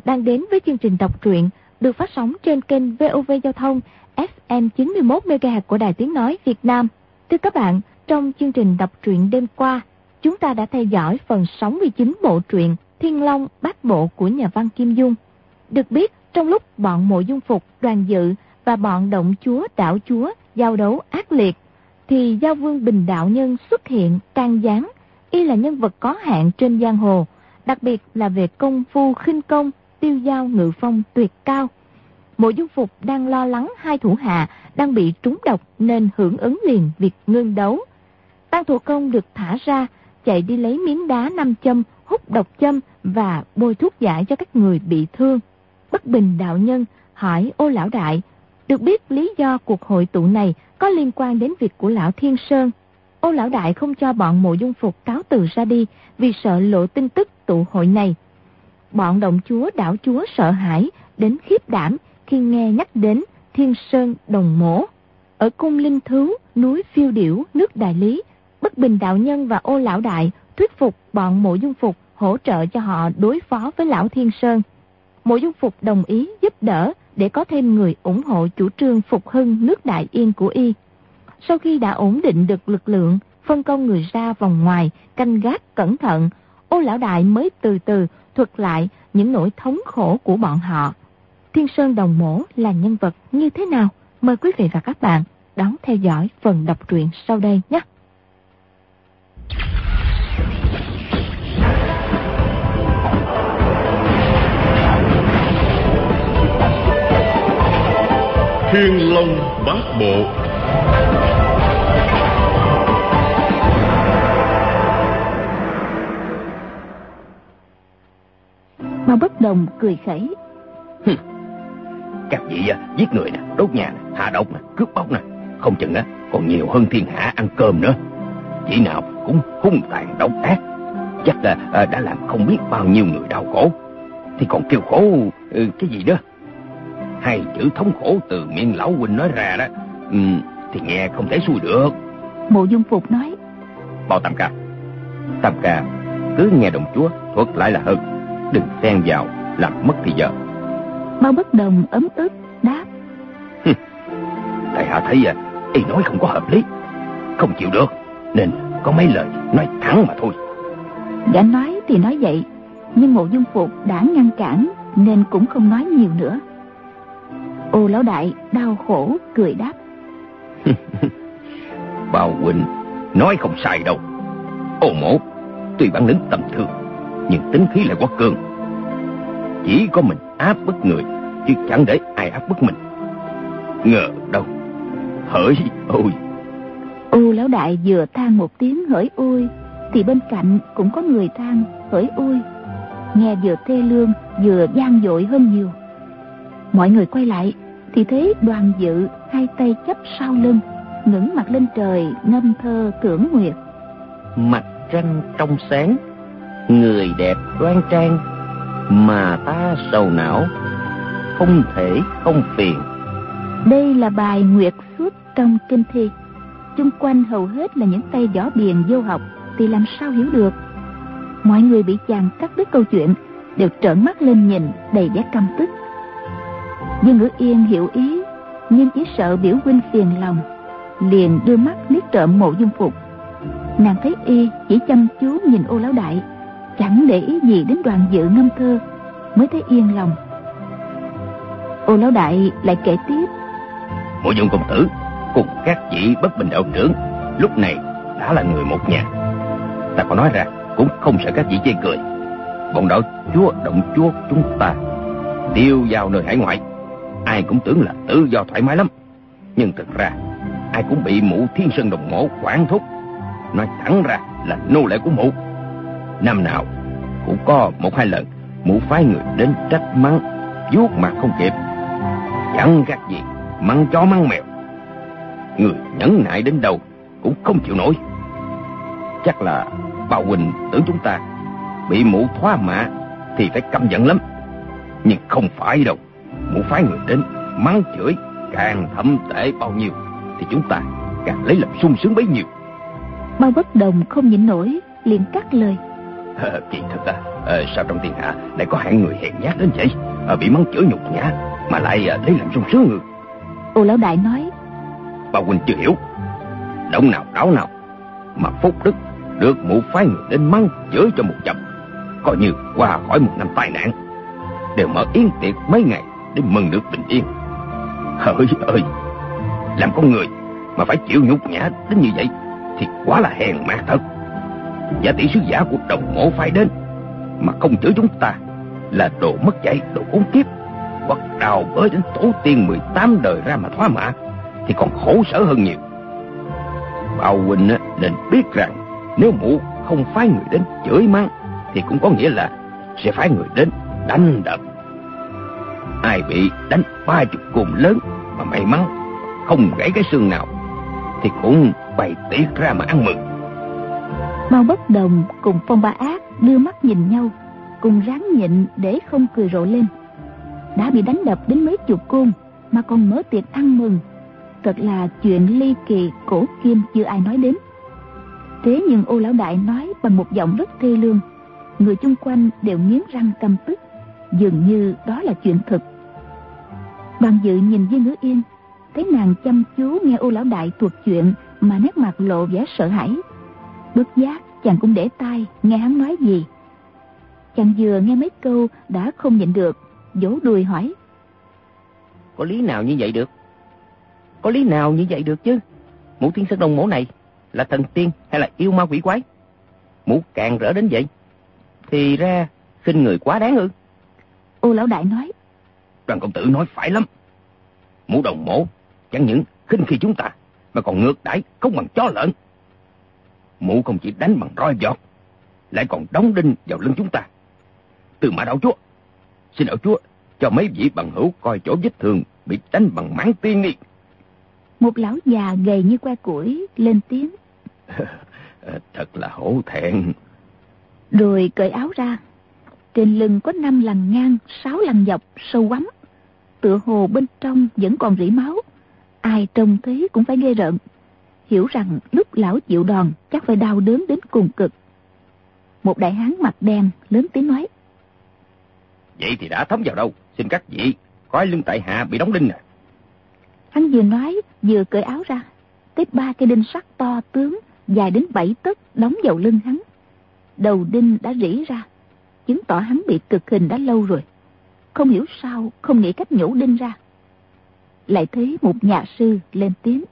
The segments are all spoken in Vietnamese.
đang đến với chương trình đọc truyện được phát sóng trên kênh VOV Giao thông FM 91 MHz của Đài Tiếng nói Việt Nam. Thưa các bạn, trong chương trình đọc truyện đêm qua, chúng ta đã theo dõi phần 69 bộ truyện Thiên Long Bát Bộ của nhà văn Kim Dung. Được biết, trong lúc bọn Mộ Dung Phục, Đoàn Dự và bọn động chúa đảo chúa giao đấu ác liệt, thì Giao Vương Bình đạo nhân xuất hiện can gián. Y là nhân vật có hạn trên giang hồ, đặc biệt là về công phu khinh công, tiêu dao ngự phong tuyệt cao. Mộ Dung Phục đang lo lắng hai thủ hạ đang bị trúng độc nên hưởng ứng liền việc ngưng đấu. Tăng Thủ Công được thả ra, chạy đi lấy miếng đá 5 châm, hút độc châm và bôi thuốc giải cho các người bị thương. Bất Bình đạo nhân hỏi Ô Lão Đại, được biết lý do cuộc hội tụ này có liên quan đến việc của Lão Thiên Sơn. Ô Lão Đại không cho bọn Mộ Dung Phục cáo từ ra đi vì sợ lộ tin tức tụ hội này. Bọn động chúa đảo chúa sợ hãi đến khiếp đảm khi nghe nhắc đến Thiên Sơn Đồng Mổ. Ở cung Linh Thứu, núi Phiêu Điểu, nước Đại Lý, Bất Bình đạo nhân và Ô Lão Đại thuyết phục bọn Mộ Dung Phục hỗ trợ cho họ đối phó với Lão Thiên Sơn. Mộ Dung Phục đồng ý giúp đỡ để có thêm người ủng hộ chủ trương phục hưng nước Đại Yên của y. Sau khi đã ổn định được lực lượng, phân công người ra vòng ngoài, canh gác cẩn thận, Ô Lão Đại mới từ từ thuật lại những nỗi thống khổ của bọn họ. Thiên Sơn Đồng Mổ là nhân vật như thế nào? Mời quý vị và các bạn đón theo dõi phần đọc truyện sau đây nhé. Thiên Long Bát Bộ. Mao Bất Đồng cười khẩy. Các vị giết người nè, đốt nhà nè, hạ độc nè, cướp bóc nè, không chừng còn nhiều hơn thiên hạ ăn cơm nữa. Chỉ nào cũng hung tàn độc ác, chắc là đã làm không biết bao nhiêu người đau khổ. Thì còn kêu khổ cái gì đó? Hai chữ thống khổ từ miệng lão huynh nói ra đó, thì nghe không thể xuôi được. Mộ Dung Phục nói. Bao Tam Ca cứ nghe đồng chúa thuật lại là hơn, đừng xen vào làm mất thì giờ. Bao Bất Đồng ấm ức đáp. Tại hạ thấy y nói không có hợp lý, không chịu được, nên có mấy lời nói thẳng mà thôi. Gã nói thì nói vậy, nhưng Mộ Dung Phục đã ngăn cản nên cũng không nói nhiều nữa. Ô Lão Đại đau khổ cười đáp. Bao huynh nói không sai đâu. Ô Mổ tuy bản lĩnh tầm thường, nhưng tính khí lại quá cương. Chỉ có mình áp bức người, chứ chẳng để ai áp bức mình. Ngờ đâu hỡi ôi. Ô Lão Đại vừa than một tiếng hỡi ôi, thì bên cạnh cũng có người than hỡi ôi, nghe vừa thê lương vừa gian dội hơn nhiều. Mọi người quay lại thì thấy Đoàn Dự hai tay chắp sau lưng, ngẩng mặt lên trời ngâm thơ tưởng nguyệt. Mặt trăng trong sáng, người đẹp đoan trang, mà ta sầu não, không thể không phiền. Đây là bài nguyệt suốt trong kinh thi. Chung quanh hầu hết là những tay võ biền vô học, thì làm sao hiểu được. Mọi người bị chàng cắt đứt câu chuyện đều trợn mắt lên nhìn đầy vẻ căm tức. Dương Ngữ Yên hiểu ý, nhưng chỉ sợ biểu huynh phiền lòng, liền đưa mắt liếc trộm Mộ Dung Phục. Nàng thấy y chỉ chăm chú nhìn Ô Lão Đại, chẳng để ý gì đến Đoàn Dự ngâm thơ, mới thấy yên lòng. Ô Lão Đại lại kể tiếp. Mộ Dung công tử cùng các vị Bất Bình đạo trưởng lúc này đã là người một nhà. Ta có nói ra cũng không sợ các vị chê cười. Bọn đạo chúa động chúa chúng ta tiêu vào nơi hải ngoại, ai cũng tưởng là tự do thoải mái lắm, nhưng thực ra ai cũng bị mụ Thiên Sơn Đồng Mổ quản thúc. Nói thẳng ra là nô lệ của mụ. Năm nào cũng có một hai lần mụ phái người đến trách mắng, vuốt mặt không kịp, chẳng khác gì mắng chó mắng mèo. Người nhẫn nại đến đâu cũng không chịu nổi. Chắc là Bao huynh tưởng chúng ta bị mụ thoá mạ thì phải căm giận lắm, nhưng không phải đâu. Mụ phái người đến mắng chửi càng thậm tệ bao nhiêu thì chúng ta càng lấy làm sung sướng bấy nhiêu. Bao Bất Đồng không nhịn nổi liền cắt lời. Kỳ thật sao trong thiên hạ lại có hạng người hèn nhát đến vậy? Bị mắng chửi nhục nhã mà lại lấy làm sung sướng. Ô lão đại nói: Bà huynh chưa hiểu. Động nào đáo nào mà phúc đức được mụ phái người đến mắng chửi cho một chập, coi như qua khỏi một năm tai nạn, đều mở yến tiệc mấy ngày để mừng được bình yên. Hỡi ơi, làm con người mà phải chịu nhục nhã đến như vậy thì quá là hèn mạt thật. Giả tỷ sứ giả của Đồng Mộ phái đến mà không chửi chúng ta là đồ mất dạy, đồ khốn kiếp, hoặc đào bới đến tổ tiên 18 đời ra mà thoá mạ thì còn khổ sở hơn nhiều. Bao huynh nên biết rằng nếu mụ không phái người đến chửi mắng thì cũng có nghĩa là sẽ phái người đến đánh đập. Ai bị đánh 30 cùn lớn mà may mắn không gãy cái xương nào thì cũng bày tiệc ra mà ăn mừng. Mao Bất Đồng cùng Phong Ba Ác đưa mắt nhìn nhau, cùng ráng nhịn để không cười rộ lên. Đã bị đánh đập đến mấy chục côn mà còn mở tiệc ăn mừng, thật là chuyện ly kỳ cổ kim chưa ai nói đến. Thế nhưng Ô lão đại nói bằng một giọng rất thê lương, người chung quanh đều nghiến răng căm tức, dường như đó là chuyện thật. Đoàn Dự nhìn Viên Ngữ Yên, thấy nàng chăm chú nghe Ô lão đại thuật chuyện mà nét mặt lộ vẻ sợ hãi. Bất giác chàng cũng để tai nghe hắn nói gì. Chàng vừa nghe mấy câu đã không nhịn được, vỗ đùi hỏi: Có lý nào như vậy được? Có lý nào như vậy được chứ? Mụ Thiên Sơn Đồng Mộ này là thần tiên hay là yêu ma quỷ quái? Mụ càng rỡ đến vậy thì ra khinh người quá đáng ư? Ô lão đại nói: Đoàn công tử nói phải lắm. Mụ Đồng Mộ chẳng những khinh khi chúng ta mà còn ngược đãi không bằng chó lợn. Mụ không chỉ đánh bằng roi giọt, lại còn đóng đinh vào lưng chúng ta. Từ Mã đạo chúa, xin đạo chúa cho mấy vị bằng hữu coi chỗ vết thương bị đánh bằng mãng tiên đi. Một lão già gầy như que củi lên tiếng: Thật là hổ thẹn. Rồi cởi áo ra. Trên lưng có 5 lằn ngang, 6 lằn dọc sâu quắm, tựa hồ bên trong vẫn còn rỉ máu. Ai trông thấy cũng phải ghê rợn, hiểu rằng lúc lão chịu đòn chắc phải đau đớn đến cùng cực. Một đại hán mặt đen lớn tiếng nói: Vậy thì đã thấm vào đâu? Xin các vị coi lưng tại hạ bị đóng đinh nè. Hắn vừa nói vừa cởi áo ra, tới 3 cây đinh sắt to tướng dài đến 7 tấc đóng vào lưng hắn. Đầu đinh đã rỉ ra, chứng tỏ hắn bị cực hình đã lâu rồi. Không hiểu sao không nghĩ cách nhổ đinh ra. Lại thấy một nhà sư lên tiếng: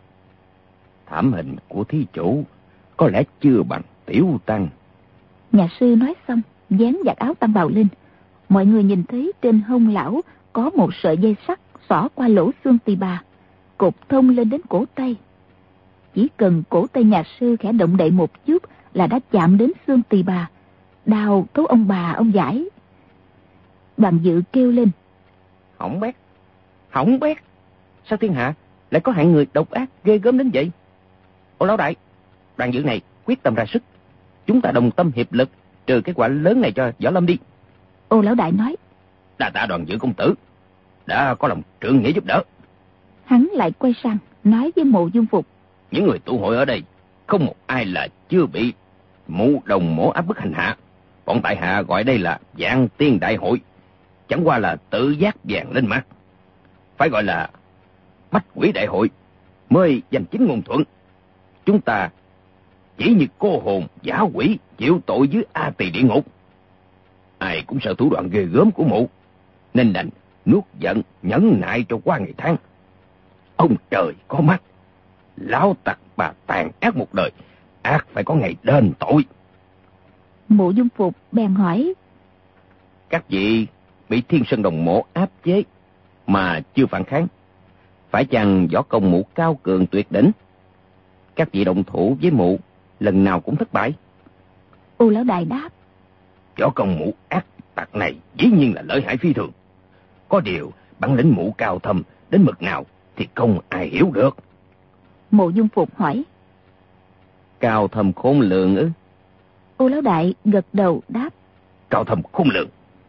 Thảm hình của thí chủ có lẽ chưa bằng tiểu tăng. Nhà sư nói xong vén vạt áo tăng bào lên. Mọi người nhìn thấy trên hông lão có một sợi dây sắt xỏ qua lỗ xương tỳ bà, cột thông lên đến cổ tay. Chỉ cần cổ tay nhà sư khẽ động đậy một chút là đã chạm đến xương tỳ bà, đau thấu ông bà ông giải. Đoàn Dự kêu lên: Hỏng bét, hỏng bét. Sao thiên hạ lại có hạng người độc ác ghê gớm đến vậy? Ô lão đại, Đoàn Dự này quyết tâm ra sức, chúng ta đồng tâm hiệp lực trừ cái quả lớn này cho Võ Lâm đi. Ô lão đại nói: Đa tạ Đoàn Dự công tử đã có lòng trượng nghĩa giúp đỡ. Hắn lại quay sang nói với Mộ Dung Phục: Những người tụ hội ở đây không một ai là chưa bị Mụ Đồng Mộ áp bức hành hạ. Bọn tại hạ gọi đây là Vạn Tiên Đại Hội, chẳng qua là tự giác vàng lên mặt. Phải gọi là Bách Quỷ Đại Hội mới danh chính ngôn thuận. Chúng ta chỉ như cô hồn giả quỷ chịu tội dưới A Tỳ địa ngục. Ai cũng sợ thủ đoạn ghê gớm của mụ, nên đành nuốt giận nhẫn nại cho qua ngày tháng. Ông trời có mắt, lão tặc bà tàn ác một đời, ác phải có ngày đền tội. Mộ Dung Phục bèn hỏi: Các vị bị Thiên Sơn Đồng Mộ áp chế mà chưa phản kháng, phải chăng võ công mụ cao cường tuyệt đỉnh? Các vị động thủ với mụ lần nào cũng thất bại. Ô lão đại đáp: Võ công mụ ác tặc này dĩ nhiên là lợi hại phi thường. Có điều bản lĩnh mụ cao thâm đến mực nào thì không ai hiểu được. Mộ Dung Phục hỏi: Cao thâm khôn lường ư? Ô lão đại gật đầu đáp: Cao thâm khôn lường.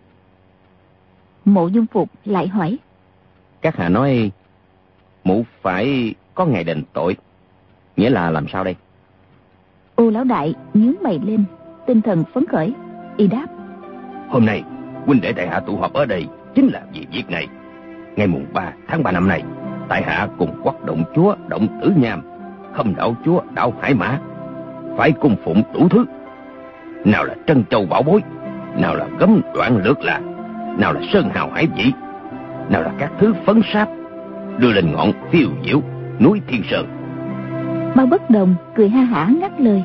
Mộ Dung Phục lại hỏi: Các hạ nói mụ phải có ngày đền tội, nghĩa là làm sao đây? Ô lão đại nhướng mày lên, tinh thần phấn khởi. Y đáp: Hôm nay huynh đệ tại hạ tụ họp ở đây chính là vì việc này. Ngày mùng 3 tháng 3 năm nay, tại hạ cùng Quắc Động Chúa Động Tử Nham, Khâm Đạo Chúa Đạo Hải Mã phải cung phụng đủ thứ. Nào là trân châu bảo bối, nào là gấm đoạn lược là, nào là sơn hào hải vị, nào là các thứ phấn sáp, đưa lên ngọn phiêu diễu núi Thiên Sơn. Mao Bất Đồng cười ha hả ngắt lời: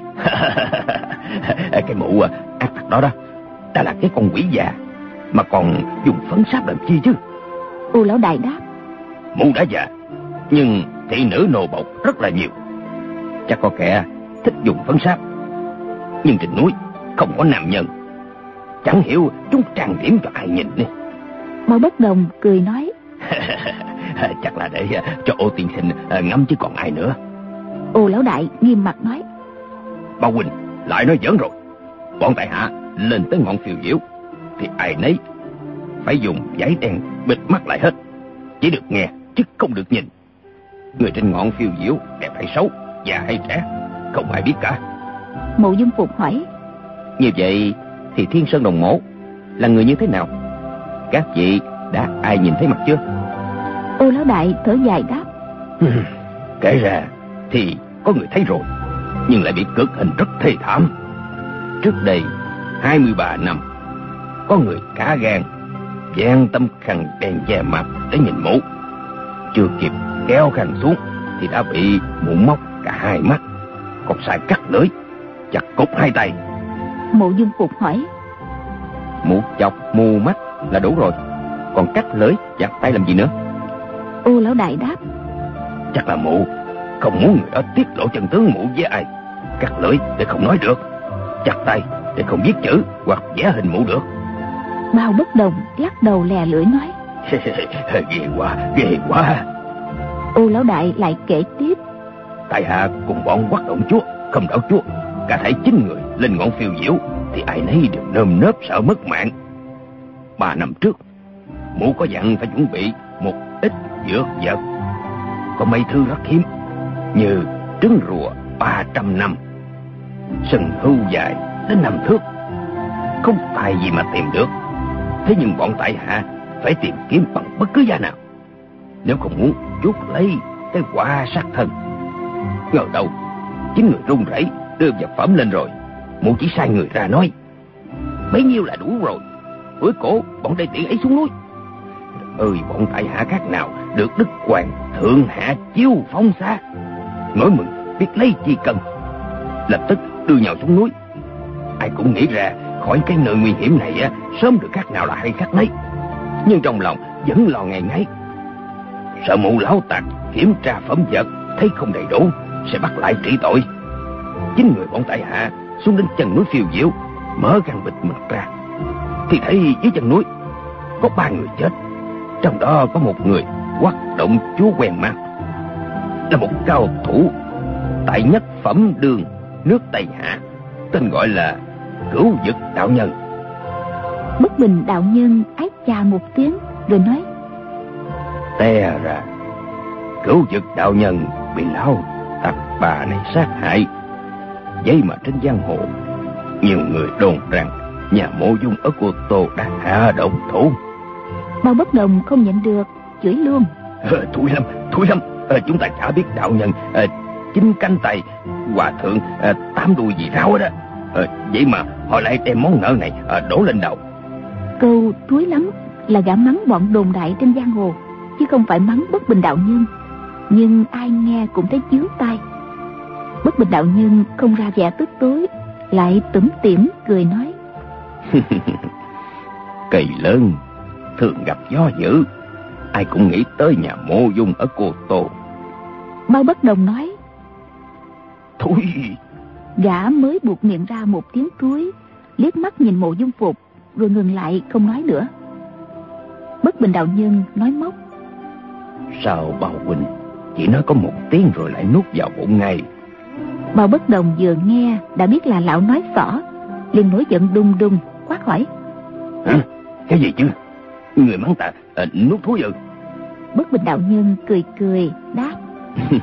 Cái mụ ác tặc đó đó, đã là cái con quỷ già mà còn dùng phấn sáp làm chi chứ? Ô lão đại đáp: Mụ đã già, nhưng thị nữ nô bộc rất là nhiều. Chắc có kẻ thích dùng phấn sáp, nhưng trên núi không có nam nhân, chẳng hiểu chúng trang điểm cho ai nhìn đi. Mao Bất Đồng cười nói: Chắc là để cho Ô tiên sinh ngắm chứ còn ai nữa. Ô lão đại nghiêm mặt nói: Bao huynh lại nói giỡn rồi. Bọn tại hạ lên tới ngọn phiêu diễu thì ai nấy phải dùng giấy đen bịt mắt lại hết, chỉ được nghe chứ không được nhìn. Người trên ngọn phiêu diễu đẹp hay xấu, già hay trẻ, không ai biết cả. Mộ Dung Phục hỏi: Như vậy thì Thiên Sơn Đồng Mộ là người như thế nào? Các vị đã ai nhìn thấy mặt chưa? Ô lão đại thở dài đáp: Kể ra thì có người thấy rồi, nhưng lại bị cực hình rất thê thảm. Trước đây 23 năm, có người cả gan dán tấm khăn đen che mặt để nhìn mụ. Chưa kịp kéo khăn xuống thì đã bị mụ móc cả hai mắt, còn xài cắt lưỡi, chặt cụt hai tay. Mộ Dung Phục hỏi: Mụ chọc mù mắt là đủ rồi, còn cắt lưỡi chặt tay làm gì nữa? Ô lão đại đáp: Chắc là mụ không muốn người đó tiết lộ chân tướng mụ với ai. Cắt lưỡi để không nói được, chặt tay để không viết chữ hoặc vẽ hình mụ được. Mao Bất Đồng lắc đầu lè lưỡi nói: ghê quá. Ô lão đại lại kể tiếp: Tại hạ cùng bọn Quắc Động Chúa, Khâm Đạo Chúa, cả thảy 9 người lên ngọn phiêu diễu thì ai nấy đều nơm nớp sợ mất mạng. 3 năm trước, mụ có dặn phải chuẩn bị một ít dược vật, có mấy thứ rất hiếm như trứng rùa 300 năm, sừng hưu dài đến 5 thước. Không tài gì mà tìm được, thế nhưng bọn tại hạ phải tìm kiếm bằng bất cứ giá nào, nếu không muốn chuốc lấy cái quả sát thân. Ngờ đâu 9 người run rẩy đưa vật phẩm lên rồi, mụ chỉ sai người ra nói bấy nhiêu là đủ rồi, cưỡi cổ bọn đệ tử ấy xuống núi. Ơi bọn tại hạ khác nào được Đức Hoàng thượng hạ chiêu phong xa, nỗi mừng biết lấy chi cần, lập tức đưa nhau xuống núi. Ai cũng nghĩ ra khỏi cái nơi nguy hiểm này sớm được khác nào là hay khác nấy, nhưng trong lòng vẫn lo ngày ngáy, sợ mụ lão tặc kiểm tra phẩm vật thấy không đầy đủ sẽ bắt lại trị tội. 9 người bọn tại hạ xuống đến chân núi phiêu diễu, mở gan bịt mặt ra thì thấy dưới chân núi có 3 người chết, trong đó có một người Quắc Động Chúa quen mặt, là một cao thủ tại nhất phẩm đường nước Tây Hạ, tên gọi là Cửu Dực đạo nhân. Bất Bình đạo nhân ái chà một tiếng rồi nói: Té ra Cửu Dực đạo nhân bị lão tặc bà này sát hại. Vậy mà trên giang hồ nhiều người đồn rằng nhà Mộ Dung ở Cô Tô đã hạ độc thủ. Mao Bất Đồng không nhịn được chửi luôn: Thúi lắm. Chúng ta chả biết đạo nhân 9 cánh tay, hòa thượng 8 đuôi gì ráo đó. Vậy mà họ lại đem món nợ này đổ lên đầu. Câu thúi lắm là gã mắng bọn đồn đại trên giang hồ, chứ không phải mắng Bất Bình đạo nhân. Nhưng ai nghe cũng thấy chướng tai. Bất Bình đạo nhân không ra vẻ tức tối, lại tủm tỉm cười nói: Cây lớn thường gặp gió dữ, ai cũng nghĩ tới nhà Mộ Dung ở Cô Tô. Mao Bất Đồng nói: Thúi. Gã mới buột miệng ra một tiếng thúi, liếc mắt nhìn Mộ Dung Phục rồi ngừng lại không nói nữa. Bất Bình đạo nhân nói móc: Sao Bao huynh chỉ nói có một tiếng rồi lại nuốt vào bụng ngay? Mao Bất Đồng vừa nghe đã biết là lão nói xỏ, liền nổi giận đùng đùng quát hỏi: Hả? Cái gì chứ? Người mắng ta nuốt thúi ư? Bất Bình đạo nhân cười cười đáp: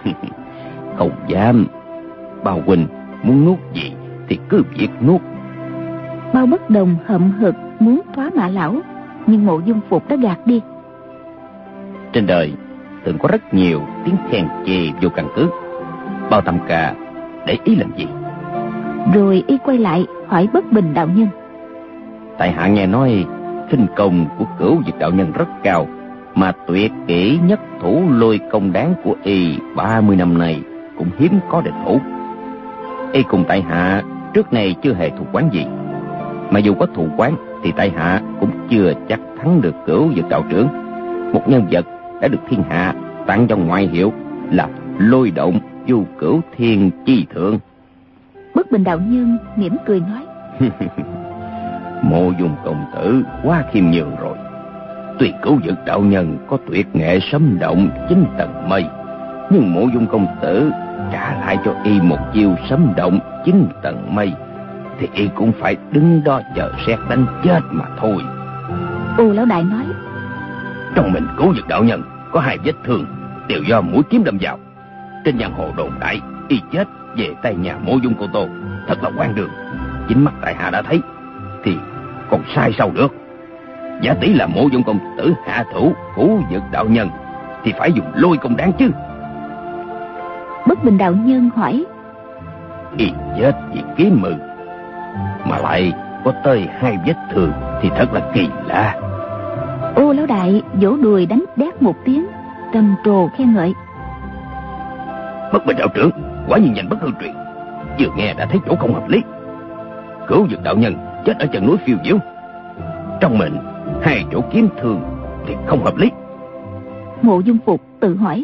Không dám. Bao huynh muốn nuốt gì thì cứ việc nuốt, Bao Bất Đồng hậm hực muốn thoá mạ lão, nhưng Mộ Dung Phục đã gạt đi. Trên đời từng có rất nhiều tiếng khen chê vô căn cứ. Bao Tam Ca để ý làm gì? Rồi y quay lại hỏi Bất Bình đạo nhân. Tại hạ nghe nói khinh công của Cửu Dực đạo nhân rất cao, mà tuyệt kỹ nhất thủ lôi công đáng của y 30 năm nay cũng hiếm có địch thủ. Y cùng tại hạ trước nay chưa hề thù oán gì, mà dù có thù oán thì tại hạ cũng chưa chắc thắng được Cửu Dực đạo trưởng, một nhân vật đã được thiên hạ tặng cho ngoại hiệu là lôi động du cửu thiên chi thượng. Bất Bình đạo nhân mỉm cười nói. Mộ Dung công tử quá khiêm nhường rồi. Tuy Cửu Dực đạo nhân có tuyệt nghệ sấm động 9 tầng mây, nhưng Mộ Dung công tử trả lại cho y một chiêu sấm động 9 tầng mây thì y cũng phải đứng đó chờ sét đánh chết mà thôi. Ô lão đại nói. Trong mình Cửu Dực đạo nhân có 2 vết thương đều do mũi kiếm đâm vào. Trên giang hồ đồn đại y chết về tay nhà Mộ Dung cô tô, thật là hoang đường. Chính mắt tại hạ đã thấy thì còn sai sao được. Giả tỷ là Mộ Dung công tử hạ thủ Cửu Dực đạo nhân thì phải dùng lôi công đáng chứ. Bất Bình đạo nhân hỏi. Y chết vì kiếm mừ mà lại có tới 2 vết thương thì thật là kỳ lạ. Ô lão đại vỗ đùi đánh đét một tiếng, trầm trồ khen ngợi. Bất Bình đạo trưởng quả nhiên nhanh bất hư truyền, vừa nghe đã thấy chỗ không hợp lý. Cửu Dực đạo nhân chết ở chân núi Phiêu Diễu, trong mình 2 chỗ kiếm thương thì không hợp lý. Mộ Dung Phục tự hỏi.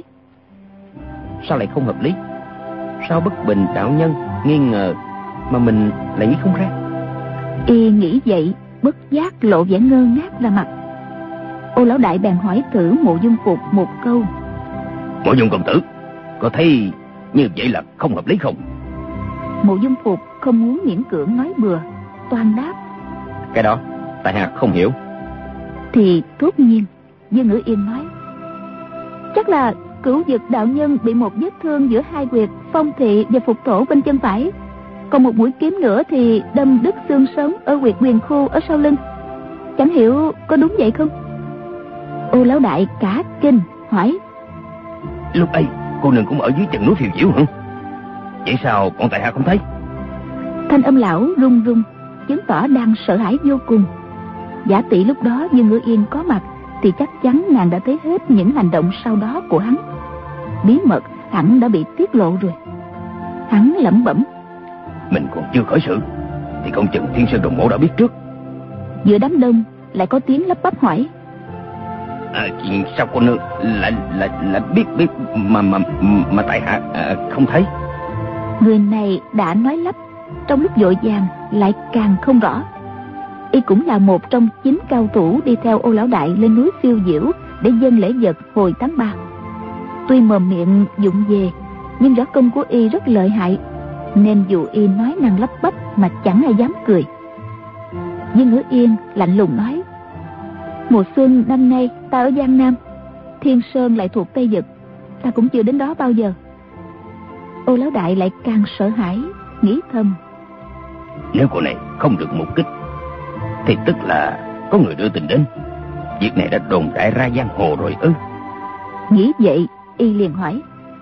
Sao lại không hợp lý? Sao Bất Bình đạo nhân nghi ngờ mà mình lại nghĩ không ra? Y nghĩ vậy, bất giác lộ vẻ ngơ ngác ra mặt. Ô lão đại bèn hỏi thử Mộ Dung Phục một câu. Mộ Dung công tử có thấy như vậy là không hợp lý không? Mộ Dung Phục không muốn miễn cưỡng nói bừa, toan đáp. Cái đó tại hạ không hiểu. Thì thốt nhiên Dương Ngữ Yên nói. Chắc là Cửu Dực đạo nhân bị một vết thương giữa 2 huyệt phong thị và phục tổ bên chân phải, còn một mũi kiếm nữa thì đâm đứt xương sống ở huyệt huyền khu ở sau lưng. Chẳng hiểu có đúng vậy không? Ô lão đại cả kinh hỏi. Lúc ấy cô nương cũng ở dưới chân núi Phiêu Diễu hả? Vậy sao bọn tại hạ không thấy? Thanh âm lão run run, chứng tỏ đang sợ hãi vô cùng. Giả tỷ lúc đó Dương Ngữ Yên có mặt thì chắc chắn nàng đã thấy hết những hành động sau đó của hắn. Bí mật hẳn đã bị tiết lộ rồi. Hắn lẩm bẩm. Mình còn chưa khởi sự thì không chừng Thiên Sơn Đồng Mộ đã biết trước. Giữa đám đông lại có tiếng lắp bắp hỏi. Sao cô nương lại biết mà tại hạ không thấy? Người này đã nói lắp, trong lúc vội vàng lại càng không rõ. Y cũng là một trong 9 cao thủ đi theo Ô lão đại lên núi Phiêu Diễu để dâng lễ vật hồi tháng 3. Tuy mồm miệng vụng về, nhưng võ công của y rất lợi hại, nên dù y nói năng lắp bắp mà chẳng ai dám cười. Dương Ngữ Yên lạnh lùng nói. Mùa xuân năm nay ta ở Giang Nam, Thiên Sơn lại thuộc Tây Dực, ta cũng chưa đến đó bao giờ. Ô lão đại lại càng sợ hãi, nghĩ thầm. Nếu cô này không được mục kích thì tức là có người đưa tin đến. Việc này đã đồn đại ra giang hồ rồi ư? Nghĩ vậy y liền hỏi.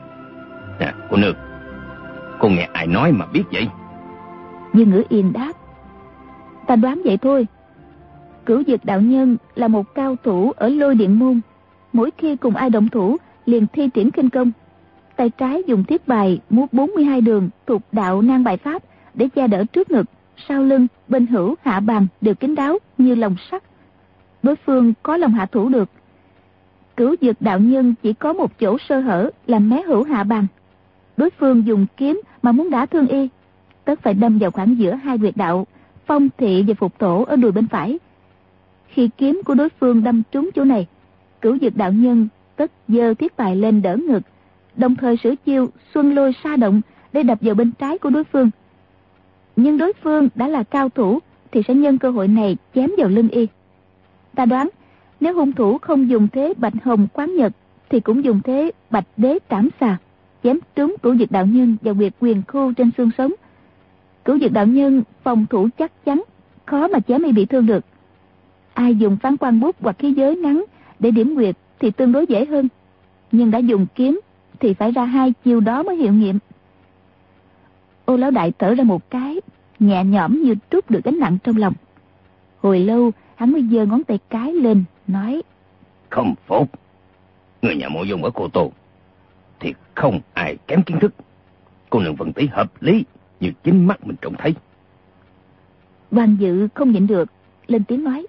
Cô nương, cô nghe ai nói mà biết vậy? Dương Ngữ Yên đáp. Ta đoán vậy thôi. Cửu Dực đạo nhân là một cao thủ ở Lôi Điện môn, mỗi khi cùng ai động thủ liền thi triển khinh công. Tay trái dùng thiết bài múa 42 đường thuộc đạo nan bài pháp để che đỡ trước ngực, sau lưng, bên hữu, hạ bàn đều kín đáo như lồng sắt. Đối phương có lòng hạ thủ được. Cửu Dực đạo nhân chỉ có một chỗ sơ hở là mé hữu hạ bàn. Đối phương dùng kiếm mà muốn đả thương y, tất phải đâm vào khoảng giữa 2 huyệt đạo phong thị và phục tổ ở đùi bên phải. Khi kiếm của đối phương đâm trúng chỗ này, Cửu Dực đạo nhân tất giơ thiết bài lên đỡ ngực, đồng thời sử chiêu xuân lôi sa động để đập vào bên trái của đối phương. Nhưng đối phương đã là cao thủ thì sẽ nhân cơ hội này chém vào lưng y. Ta đoán nếu hung thủ không dùng thế bạch hồng quán nhật thì cũng dùng thế bạch đế trảm xà, chém trúng Cửu Dực đạo nhân vào huyệt huyền khu trên xương sống. Cửu Dực đạo nhân phòng thủ chắc chắn, khó mà chém y bị thương được. Ai dùng phán quan bút hoặc khí giới ngắn để điểm huyệt thì tương đối dễ hơn, nhưng đã dùng kiếm thì phải ra 2 chiêu đó mới hiệu nghiệm. Ô lão đại thở ra một cái, nhẹ nhõm như trút được gánh nặng trong lòng. Hồi lâu hắn mới giơ ngón tay cái lên, nói: Không phục. Người nhà Mộ Dung ở Cô Tô thì không ai kém kiến thức. Cô nương vận tỷ hợp lý như chính mắt mình trông thấy. Đoàn Dự không nhịn được, lên tiếng nói: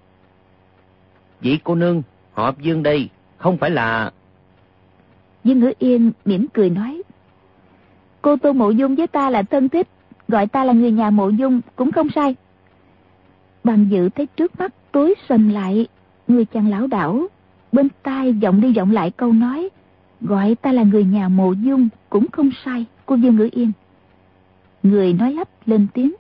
Vị cô nương họ Dương đây không phải là... Dương Ngữ Yên mỉm cười nói: Cô Tô Mộ Dung với ta là thân thích, gọi ta là người nhà Mộ Dung cũng không sai. Đoàn Dự thấy trước mắt tối sầm lại, người chàng lão đảo, bên tai vọng đi vọng lại câu nói gọi ta là người nhà Mộ Dung cũng không sai của Dương Ngữ Yên. Người nói lắp lên tiếng: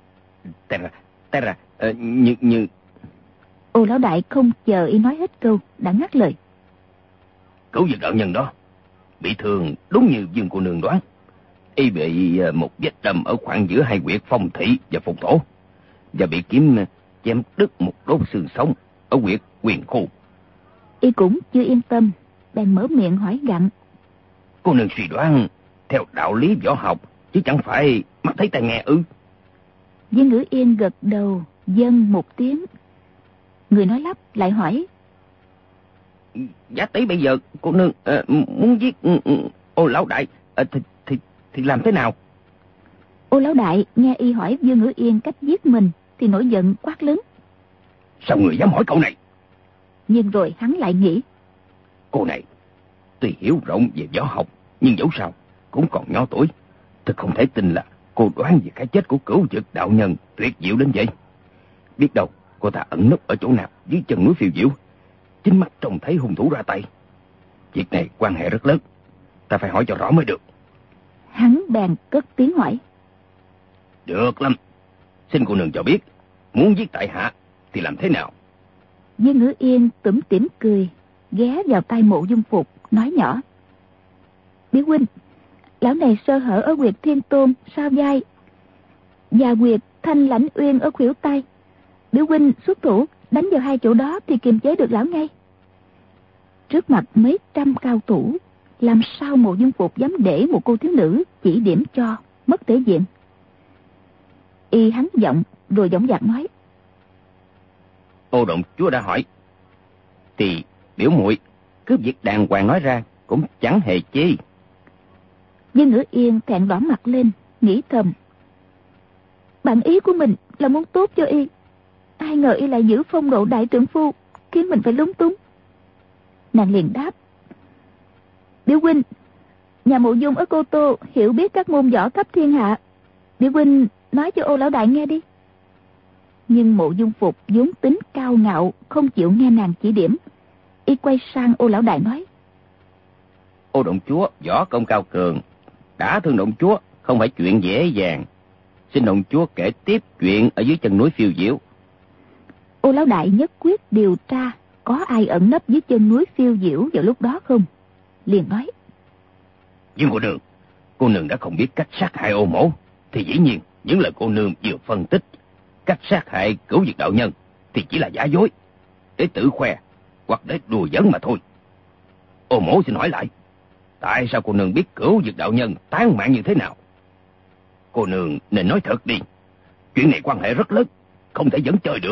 Ta ra, như... Ô lão đại không chờ y nói hết câu đã ngắt lời: Cửu Dực đạo nhân đó bị thương đúng như Dương cô nương đoán. Y bị một vết đâm ở khoảng giữa 2 huyệt phong thị và phục thổ, và bị kiếm chém đứt một đốt xương sống ở huyệt quyền khu. Y cũng chưa yên tâm, bèn mở miệng hỏi gặn: Cô nương suy đoán theo đạo lý võ học, chứ chẳng phải mắt thấy tai nghe ư? Dương Ngữ Yên gật đầu vâng một tiếng. Người nói lắp lại hỏi: Giả tỷ bây giờ cô nương muốn giết Ô lão đại thì làm thế nào? Ô lão đại nghe y hỏi Dương Ngữ Yên cách giết mình thì nổi giận quát lớn: Sao người dám hỏi câu này? Nhưng rồi hắn lại nghĩ: Cô này tuy hiểu rộng về võ học, nhưng dẫu sao cũng còn nhỏ tuổi. Tôi không thể tin là cô đoán về cái chết của Cửu Dực đạo nhân tuyệt diệu đến vậy. Biết đâu cô ta ẩn núp ở chỗ nào dưới chân núi phiêu diệu, chính mắt trông thấy hung thủ ra tay. Việc này quan hệ rất lớn, ta phải hỏi cho rõ mới được. Hắn bèn cất tiếng hỏi: Được lắm, xin cô nương cho biết, muốn giết tại hạ thì làm thế nào? Dương Ngữ Yên tủm tỉm cười, ghé vào tai Mộ Dung Phục nói nhỏ: Biểu huynh, lão này sơ hở ở huyệt Thiên Tôn sao vai và huyệt Thanh Lãnh Uyên ở khuỷu tay. Biểu huynh xuất thủ đánh vào 2 chỗ đó thì kiềm chế được lão ngay. Trước mặt mấy trăm cao thủ, làm sao Mộ Dung Phục dám để một cô thiếu nữ chỉ điểm cho, mất thể diện. Y hắn giọng rồi dõng dạc nói: Ô động chúa đã hỏi thì biểu muội cứ việc đàng hoàng nói ra cũng chẳng hề chi. Dương Ngữ Yên thẹn đỏ mặt lên, nghĩ thầm: Bản ý của mình là muốn tốt cho y, ai ngờ y lại giữ phong độ đại trượng phu, khiến mình phải lúng túng. Nàng liền đáp: Biểu huynh, nhà Mộ Dung ở Cô Tô hiểu biết các môn võ khắp thiên hạ, biểu huynh nói cho Ô lão đại nghe đi. Nhưng Mộ Dung Phục vốn tính cao ngạo, không chịu nghe nàng chỉ điểm. Y quay sang Ô lão đại nói: Ô động chúa võ công cao cường, đã thương động chúa không phải chuyện dễ dàng. Xin động chúa kể tiếp chuyện ở dưới chân núi phiêu diệu. Ô lão đại nhất quyết điều tra có ai ẩn nấp dưới chân núi phiêu diệu vào lúc đó không, liền nói: Dương cô nương đã không biết cách sát hại Ô mỗ, thì dĩ nhiên những lời cô nương vừa phân tích cách sát hại Cửu Dực đạo nhân thì chỉ là giả dối, để tự khoe hoặc để đùa giỡn mà thôi. Ô mỗ xin hỏi lại, tại sao cô nương biết Cửu Dực đạo nhân tán mạng như thế nào? Cô nương nên nói thật đi, chuyện này quan hệ rất lớn, không thể dẫn chơi được.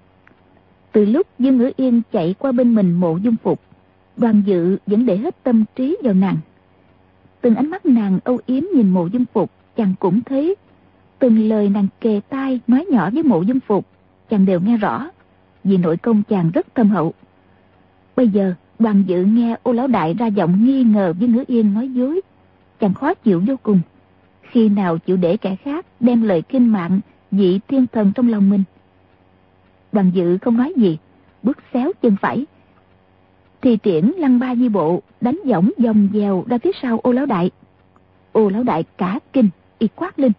Từ lúc Dương Ngữ Yên chạy qua bên mình Mộ Dung Phục, Đoàn Dự vẫn để hết tâm trí vào nàng. Từng ánh mắt nàng âu yếm nhìn Mộ Dung Phục, chàng cũng thấy. Từng lời nàng kề tai nói nhỏ với Mộ Dung Phục, chàng đều nghe rõ, vì nội công chàng rất thâm hậu. Bây giờ Đoàn Dự nghe Ô lão đại ra giọng nghi ngờ với Ngữ Yên nói dối, chàng khó chịu vô cùng. Khi nào chịu để kẻ khác đem lời khinh mạng vị thiên thần trong lòng mình. Đoàn Dự không nói gì, bước xéo chân phải, thì triển lăng ba di bộ đánh võng vòng dèo ra phía sau Ô lão đại. Ô lão đại cả kinh, y quát lên: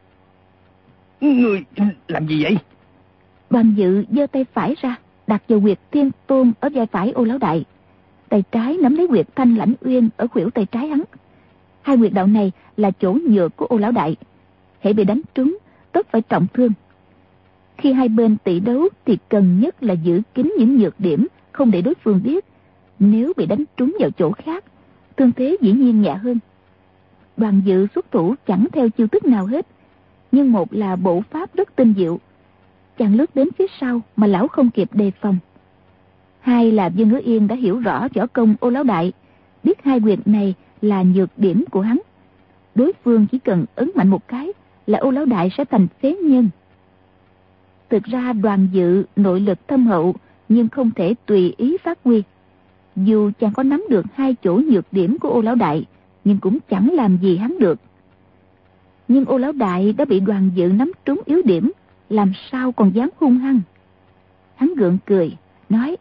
Người làm gì vậy? Đoàn Dự giơ tay phải ra đặt vào huyệt Thiên Tôn ở vai phải Ô lão đại, tay trái nắm lấy huyệt Thanh Lãnh Uyên ở khuỷu tay trái hắn. 2 huyệt đạo này là chỗ nhược của Ô lão đại, hễ bị đánh trúng tất phải trọng thương. Khi hai bên tỷ đấu thì cần nhất là giữ kín những nhược điểm, không để đối phương biết. Nếu bị đánh trúng vào chỗ khác, thương thế dĩ nhiên nhẹ hơn. Đoàn Dự xuất thủ chẳng theo chiêu thức nào hết, nhưng một là bộ pháp rất tinh diệu. Chàng lướt đến phía sau mà lão không kịp đề phòng. Hai là Dương Hứa Yên đã hiểu rõ võ công Ô Lão Đại, biết hai quyền này là nhược điểm của hắn. Đối phương chỉ cần ấn mạnh một cái là Ô Lão Đại sẽ thành phế nhân. Thực ra Đoàn Dự nội lực thâm hậu nhưng không thể tùy ý phát huy. Dù chàng có nắm được hai chỗ nhược điểm của Ô Lão Đại, nhưng cũng chẳng làm gì hắn được. Nhưng Ô Lão Đại đã bị Đoàn Dự nắm trúng yếu điểm, làm sao còn dám hung hăng. Hắn gượng cười, nói: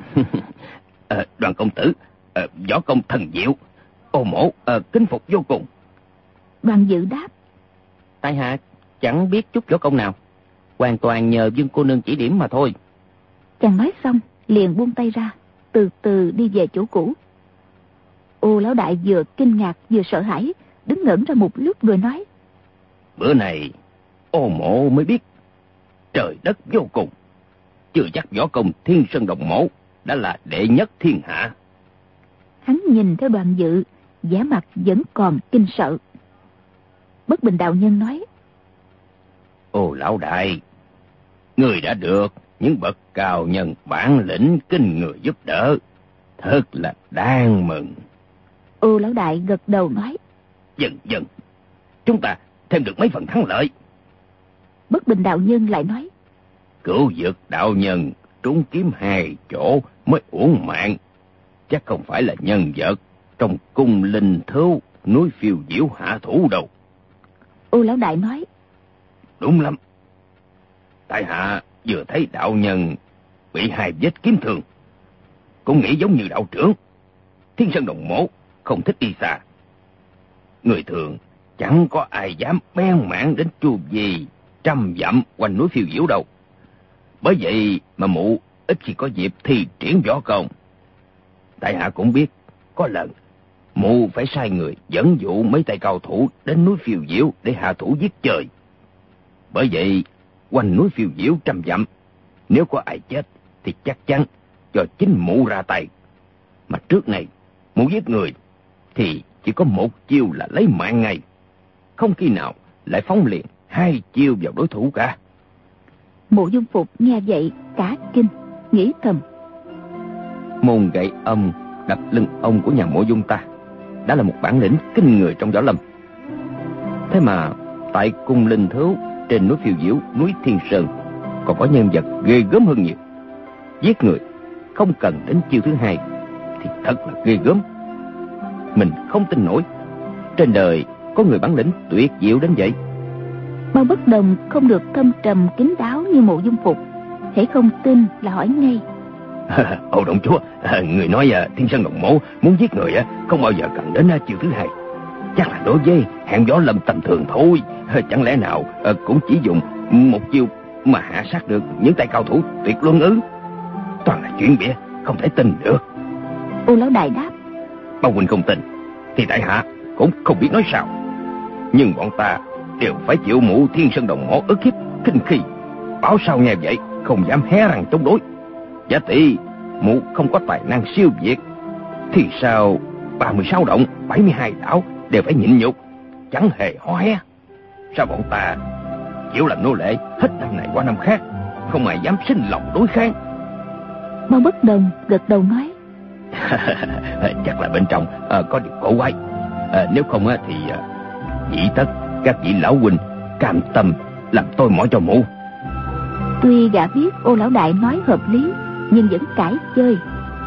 Đoàn công tử, võ công thần diệu, Ô mỗ kính phục vô cùng. Đoàn Dự đáp: Tại hạ chẳng biết chút võ công nào, hoàn toàn nhờ Dương cô nương chỉ điểm mà thôi. Chàng nói xong liền buông tay ra, từ từ đi về chỗ cũ. Ô Lão Đại vừa kinh ngạc vừa sợ hãi, đứng ngẩn ra một lúc rồi nói: Bữa này Ô mỗ mới biết trời đất vô cùng, chưa chắc võ công Thiên Sơn Đồng Mỗ đã là đệ nhất thiên hạ. Hắn nhìn theo Đoàn Dự, vẻ mặt vẫn còn kinh sợ. Bất Bình đạo nhân nói: Ô Lão Đại, người đã được những bậc cao nhân bản lĩnh kinh người giúp đỡ, thật là đáng mừng. Ô Lão Đại gật đầu nói: Dần dần chúng ta thêm được mấy phần thắng lợi. Bất Bình đạo nhân lại nói: Cửu Dực đạo nhân trúng kiếm hai chỗ mới uổng mạng, chắc không phải là nhân vật trong cung linh thưu núi Phiêu Diễu hạ thủ đâu. Ô Lão Đại nói: Đúng lắm. Tại hạ vừa thấy đạo nhân bị hai vết kiếm thương, cũng nghĩ giống như đạo trưởng, Thiên Sơn Đồng Mỗ không thích đi xa. Người thường chẳng có ai dám bén mảng đến chu vi 100 dặm quanh núi Phiêu Diễu đâu. Bởi vậy mà mụ ít khi có dịp thi triển võ công. Tại hạ cũng biết có lần mụ phải sai người dẫn dụ mấy tay cao thủ đến núi Phiêu Diễu để hạ thủ giết trời. Bởi vậy quanh núi Phiêu Diễu 100 dặm, nếu có ai chết thì chắc chắn do chính mụ ra tay. Mà trước này mụ giết người thì chỉ có một chiêu là lấy mạng ngay, không khi nào lại phóng liền hai chiêu vào đối thủ cả. Mộ Dung Phục nghe vậy cả kinh, nghĩ thầm: Môn gậy âm đập lưng ông của nhà Mộ Dung ta đã là một bản lĩnh kinh người trong võ lâm. Thế mà tại cung linh thứu trên núi Phiêu Diễu, núi Thiên Sơn còn có nhân vật ghê gớm hơn nhiều. Giết người không cần đến chiêu thứ hai thì thật là ghê gớm. Mình không tin nổi trên đời có người bản lĩnh tuyệt diệu đến vậy. Bao Bất Đồng không được thâm trầm kín đáo như Mộ Dung Phục, hễ không tin là hỏi ngay: Ô Đồng Chúa, người nói Thiên Sơn Đồng Mỗ muốn giết người không bao giờ cần đến chiêu thứ hai, chắc là đối với hạng võ lâm tầm thường thôi. Chẳng lẽ nào cũng chỉ dùng một chiêu mà hạ sát được những tay cao thủ tuyệt luân ư? Toàn là chuyện bịa, không thể tin được. Ô Lão Đại đáp: Bao huynh không tin thì tại hạ cũng không biết nói sao, nhưng bọn ta đều phải chịu mụ Thiên Sơn Đồng Mỗ ức hiếp kinh khi. Bảo sao nghe vậy không dám hé răng chống đối. Giả tỷ mụ không có tài năng siêu việt thì sao 36 động 72 đảo đều phải nhịn nhục, chẳng hề hó hé. Sao bọn ta chịu làm nô lệ hết năm này qua năm khác, không ai dám sinh lòng đối kháng? Bao Bất Đồng gật đầu nói: Chắc là bên trong có điều cổ quái. Nếu không thì dĩ tất các vị lão huynh cam tâm làm tôi mỏi cho mụ. Tuy gã biết Ô Lão Đại nói hợp lý, nhưng vẫn cãi chơi: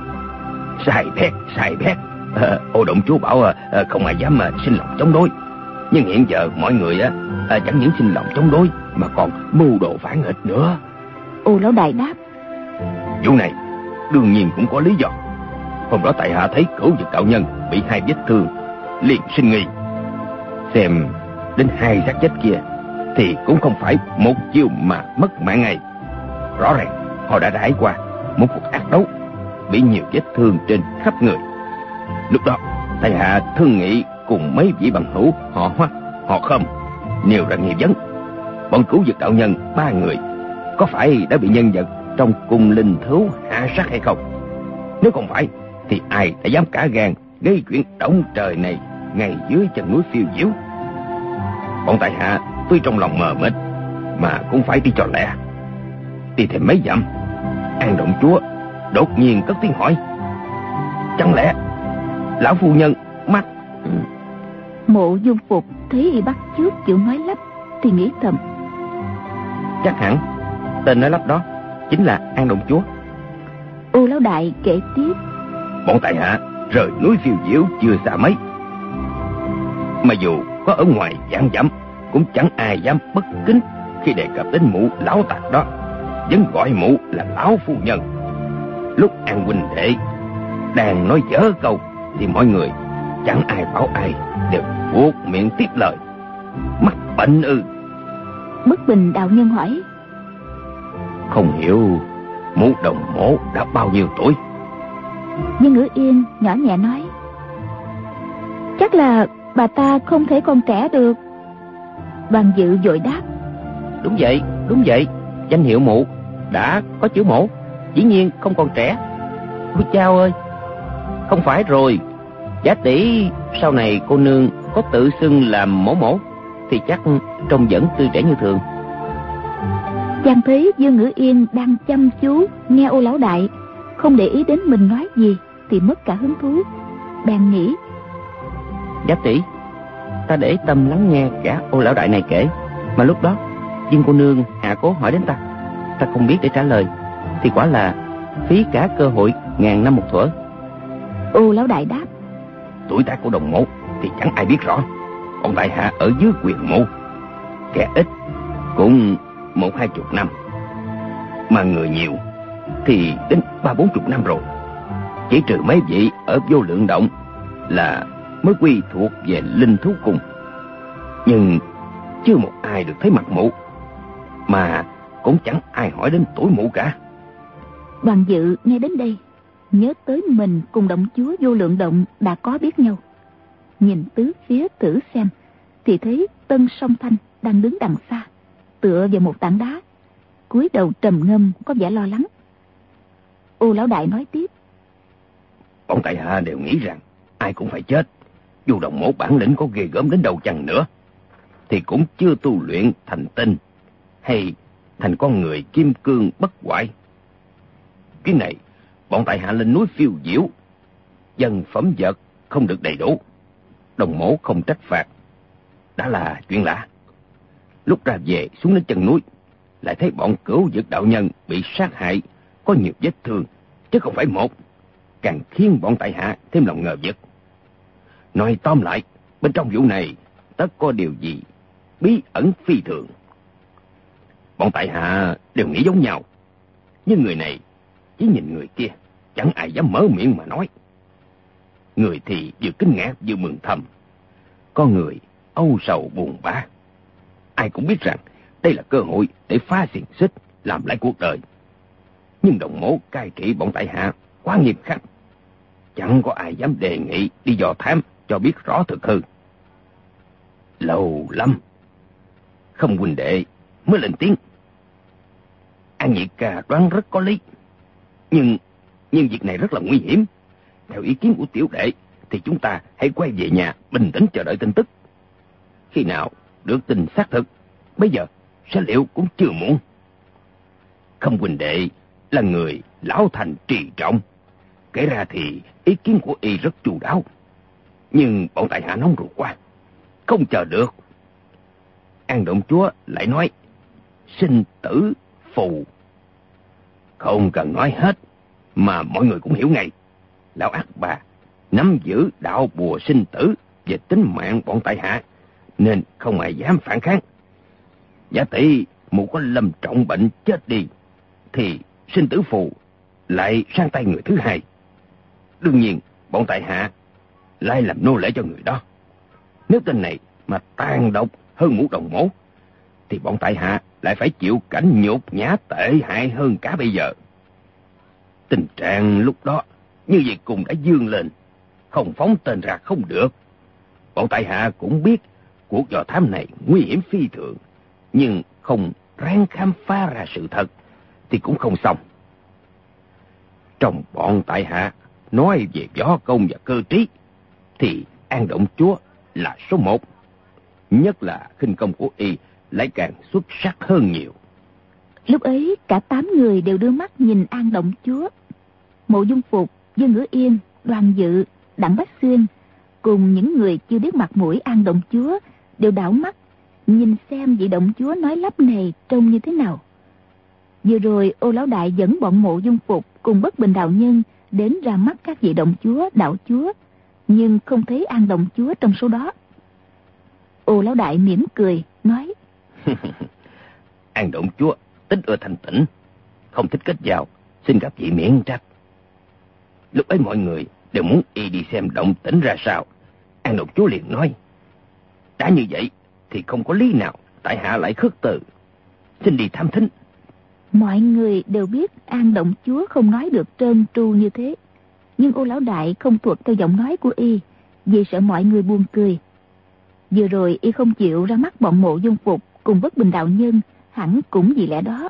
Sai bét. Ô Động Chúa bảo không ai dám sinh lòng chống đối, nhưng hiện giờ mọi người chẳng những sinh lòng chống đối mà còn mưu đồ phản nghịch nữa. Ô Lão Đại đáp: Vụ này đương nhiên cũng có lý do. Hôm đó tại hạ thấy Cửu Dực đạo nhân bị hai vết thương, liền sinh nghi. Xem đến hai xác chết kia thì cũng không phải một chiêu mà mất mạng ngay. Rõ ràng họ đã trải qua một cuộc ác đấu, bị nhiều vết thương trên khắp người. Lúc đó tại hạ thương nghị cùng mấy vị bằng hữu họ Hoắc, họ Khâm nêu ra nghi vấn. Bọn Cửu Dực đạo nhân 3 người có phải đã bị nhân vật trong cung linh thú hạ sát hay không? Nếu không phải thì ai đã dám cả gan gây chuyện động trời này ngay dưới chân núi Phiêu Diếu? Bọn tại hạ tuy trong lòng mờ mịt mà cũng phải đi cho lẹ. Đi thêm mấy dặm, An Động Chúa đột nhiên cất tiếng hỏi: chẳng lẽ lão phu nhân mắt? Mộ Dung Phục thấy y bắt chước kiểu nói lắp thì nghĩ thầm: chắc hẳn tên nói lắp đó chính là An Động Chúa. Ô Lão Đại kể tiếp: bọn tại hạ rời núi Phiêu Diếu chưa xa mấy, mà dù có ở ngoài vạn dặm cũng chẳng ai dám bất kính khi đề cập đến mụ lão tặc đó, vẫn gọi mụ là lão phu nhân. Lúc An huynh đệ đang nói dở câu thì mọi người chẳng ai bảo ai đều buộc miệng tiếp lời: mắc bệnh ư? Bất Bình đạo nhân hỏi: không hiểu mụ Đồng Mộ đã bao nhiêu tuổi? Dương Ngữ Yên nhỏ nhẹ nói: chắc là bà ta không thể còn trẻ được. Đoàn Dự vội đáp: đúng vậy, danh hiệu mụ đã có chữ Mộ, dĩ nhiên không còn trẻ. Ôi chao ơi, không phải rồi, Giả tỷ sau này cô nương có tự xưng làm mổ thì chắc trông vẫn tươi trẻ như thường. Chàng thấy Dương Ngữ Yên đang chăm chú nghe Ô Lão Đại, không để ý đến mình nói gì thì mất cả hứng thú. Bèn nghĩ: Giả tỷ, ta để tâm lắng nghe cả Ô Lão Đại này kể, mà lúc đó Dương cô nương hạ cố hỏi đến ta không biết để trả lời, thì quả là phí cả cơ hội ngàn năm một thuở. Ô Lão Đại đáp: tuổi tác của Đồng Mộ thì chẳng ai biết rõ. Bọn tại hạ ở dưới quyền mộ, kẻ ít cũng 10-20 năm, mà người nhiều thì đến 30-40 năm rồi. Chỉ trừ mấy vị ở Vô Lượng Động là mới quy thuộc về linh thú cung, nhưng chưa một ai được thấy mặt mụ, mà cũng chẳng ai hỏi đến tuổi mụ cả. Đoàn Dự nghe đến đây nhớ tới mình cùng động chúa Vô Lượng Động đã có biết nhau, nhìn tứ phía thử xem thì thấy Tân Song Thanh đang đứng đằng xa, tựa vào một tảng đá, cúi đầu trầm ngâm có vẻ lo lắng. Ô Lão Đại nói tiếp: bọn tại hạ đều nghĩ rằng ai cũng phải chết, dù Đồng Mộ bản lĩnh có ghê gớm đến đâu chăng nữa thì cũng chưa tu luyện thành tinh hay thành con người kim cương bất hoại. Chuyến này bọn tại hạ lên núi Phiêu Diếu, dân phẩm vật không được đầy đủ, Đồng Mộ không trách phạt đã là chuyện lạ. Lúc ra về xuống đến chân núi lại thấy bọn Cửu Dực đạo nhân bị sát hại, có nhiều vết thương chứ không phải một, càng khiến bọn tại hạ thêm lòng ngờ vực. Nói tóm lại, bên trong vụ này tất có điều gì bí ẩn phi thường. Bọn tại hạ đều nghĩ giống nhau, nhưng người này chỉ nhìn người kia, chẳng ai dám mở miệng mà nói. Người thì vừa kinh ngạc vừa mừng thầm, có người âu sầu buồn bã. Ai cũng biết rằng đây là cơ hội để phá xiềng xích, làm lại cuộc đời. Nhưng Đồng Mộ cai trị bọn tại hạ quá nghiêm khắc, chẳng có ai dám đề nghị đi dò thám cho biết rõ thực hư. Lâu lắm không huynh đệ mới lên tiếng: An Nhị ca đoán rất có lý, nhưng việc này rất là nguy hiểm. Theo ý kiến của tiểu đệ thì chúng ta hãy quay về nhà bình tĩnh chờ đợi tin tức. Khi nào được tin xác thực, bây giờ sẽ liệu cũng chưa muộn. Không huynh đệ là người lão thành trì trọng, kể ra thì ý kiến của y rất chu đáo, nhưng bọn tại hạ nóng ruột quá, không chờ được. An Động Chúa lại nói sinh tử phù, không cần nói hết mà mọi người cũng hiểu ngay. Lão ác bà nắm giữ đạo bùa sinh tử về tính mạng bọn tại hạ, nên không ai dám phản kháng. Giả tỷ mụ có lâm trọng bệnh chết đi thì sinh tử phù lại sang tay người thứ hai. Đương nhiên bọn tại hạ lại làm nô lệ cho người đó. Nếu tên này mà tàn độc hơn mụ Đồng Mộ thì bọn tại hạ lại phải chịu cảnh nhục nhã tệ hại hơn cả bây giờ. Tình trạng lúc đó như vậy cùng đã dương lên, không phóng tên ra không được. Bọn tại hạ cũng biết cuộc dò thám này nguy hiểm phi thường, nhưng không ráng khám phá ra sự thật thì cũng không xong. Trong bọn tại hạ nói về võ công và cơ trí thì An Động Chúa là số 1. Nhất là khinh công của y lại càng xuất sắc hơn nhiều. Lúc ấy cả 8 người đều đưa mắt nhìn An Động Chúa. Mộ Dung Phục, Dương Ngữ Yên, Đoàn Dự, Đặng Bách Xuyên cùng những người chưa biết mặt mũi An Động Chúa đều đảo mắt nhìn xem vị động chúa nói lắp này trông như thế nào. Vừa rồi Ô Lão Đại dẫn bọn Mộ Dung Phục cùng Bất Bình đạo nhân đến ra mắt các vị động chúa, đạo chúa, nhưng không thấy An Động Chúa trong số đó. Ô Lão Đại mỉm cười nói: An Động Chúa tính ưa thanh tĩnh, không thích kết giao, xin các vị miễn trách. Lúc ấy mọi người đều muốn y đi xem động tĩnh ra sao. An Động Chúa liền nói: đã như vậy thì không có lý nào tại hạ lại khước từ, xin đi tham thính. Mọi người đều biết An Động Chúa không nói được trơn tru như thế, nhưng Ô Lão Đại không thuộc theo giọng nói của y, vì sợ mọi người buồn cười. Vừa rồi y không chịu ra mắt bọn Mộ Dung Phục cùng Bất Bình đạo nhân, hẳn cũng vì lẽ đó.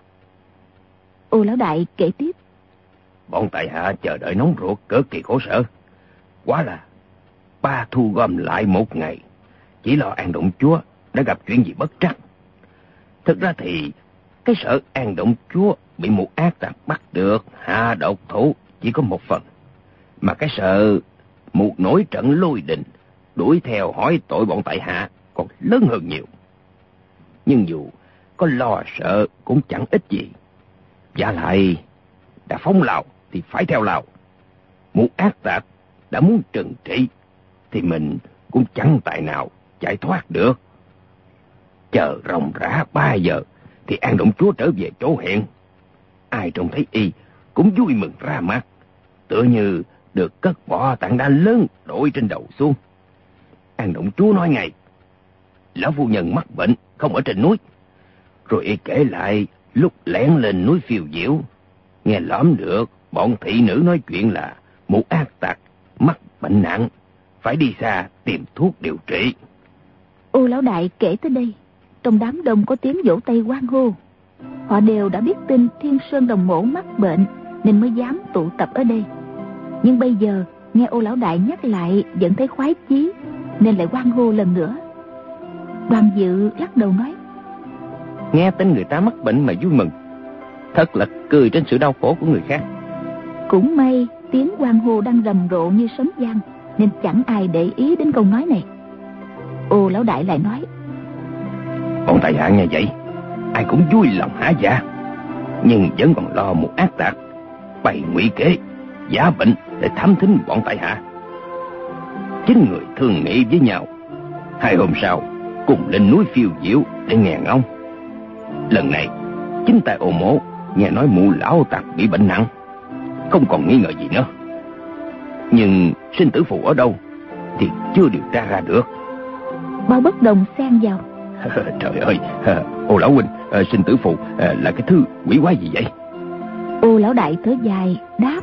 Ô Lão Đại kể tiếp: bọn tại hạ chờ đợi nóng ruột cực kỳ khổ sở, quá là 3 thu gom lại một ngày, chỉ lo An Động Chúa đã gặp chuyện gì bất trắc. Thực ra thì cái sợ An Động Chúa bị một ác tặc bắt được hạ độc thủ chỉ có một phần, mà cái sợ một nổi trận lôi đình đuổi theo hỏi tội bọn tại hạ còn lớn hơn nhiều. Nhưng dù có lo sợ cũng chẳng ích gì, và lại đã phóng lao thì phải theo lao. Một ác tặc đã muốn trừng trị thì mình cũng chẳng tài nào chạy thoát được. Chờ ròng rã 3 giờ thì An Động Chúa trở về chỗ hẹn. Ai trông thấy y cũng vui mừng ra mắt, tựa như được cất bỏ tảng đá lớn đội trên đầu xuống. An Động Chúa nói ngay: lão phu nhân mắc bệnh không ở trên núi. Rồi y kể lại lúc lẻn lên núi Phiêu Diễu, nghe lõm được bọn thị nữ nói chuyện là một ác tặc mắc bệnh nặng, phải đi xa tìm thuốc điều trị. Ô Lão Đại kể tới đây, trong đám đông có tiếng vỗ tay hoan hô. Họ đều đã biết tin Thiên Sơn Đồng Mổ mắc bệnh nên mới dám tụ tập ở đây. Nhưng bây giờ nghe Ô Lão Đại nhắc lại vẫn thấy khoái chí, nên lại hoan hô lần nữa. Đoàn Dự lắc đầu nói: nghe tin người ta mắc bệnh mà vui mừng, thật là cười trên sự đau khổ của người khác. Cũng may tiếng hoan hô đang rầm rộ như sấm vang, nên chẳng ai để ý đến câu nói này. Ô Lão Đại lại nói: bọn tại hạ nghe vậy ai cũng vui lòng hả dạ, nhưng vẫn còn lo một ác tặc bày ngụy kế giả bệnh để thám thính bọn tại hạ. Chính người thương nghị với nhau, 2 hôm sau cùng lên núi Phiêu Diễu để nghe ngóng. Lần này chính tại Ô Mộ nghe nói mụ lão tặc bị bệnh nặng, không còn nghi ngờ gì nữa. Nhưng sinh tử phù ở đâu thì chưa điều tra ra được. Bao Bất Đồng xen vào: trời ơi, Ô lão huynh, sinh tử phù là cái thứ quỷ quái gì vậy? Ô Lão Đại thở dài đáp: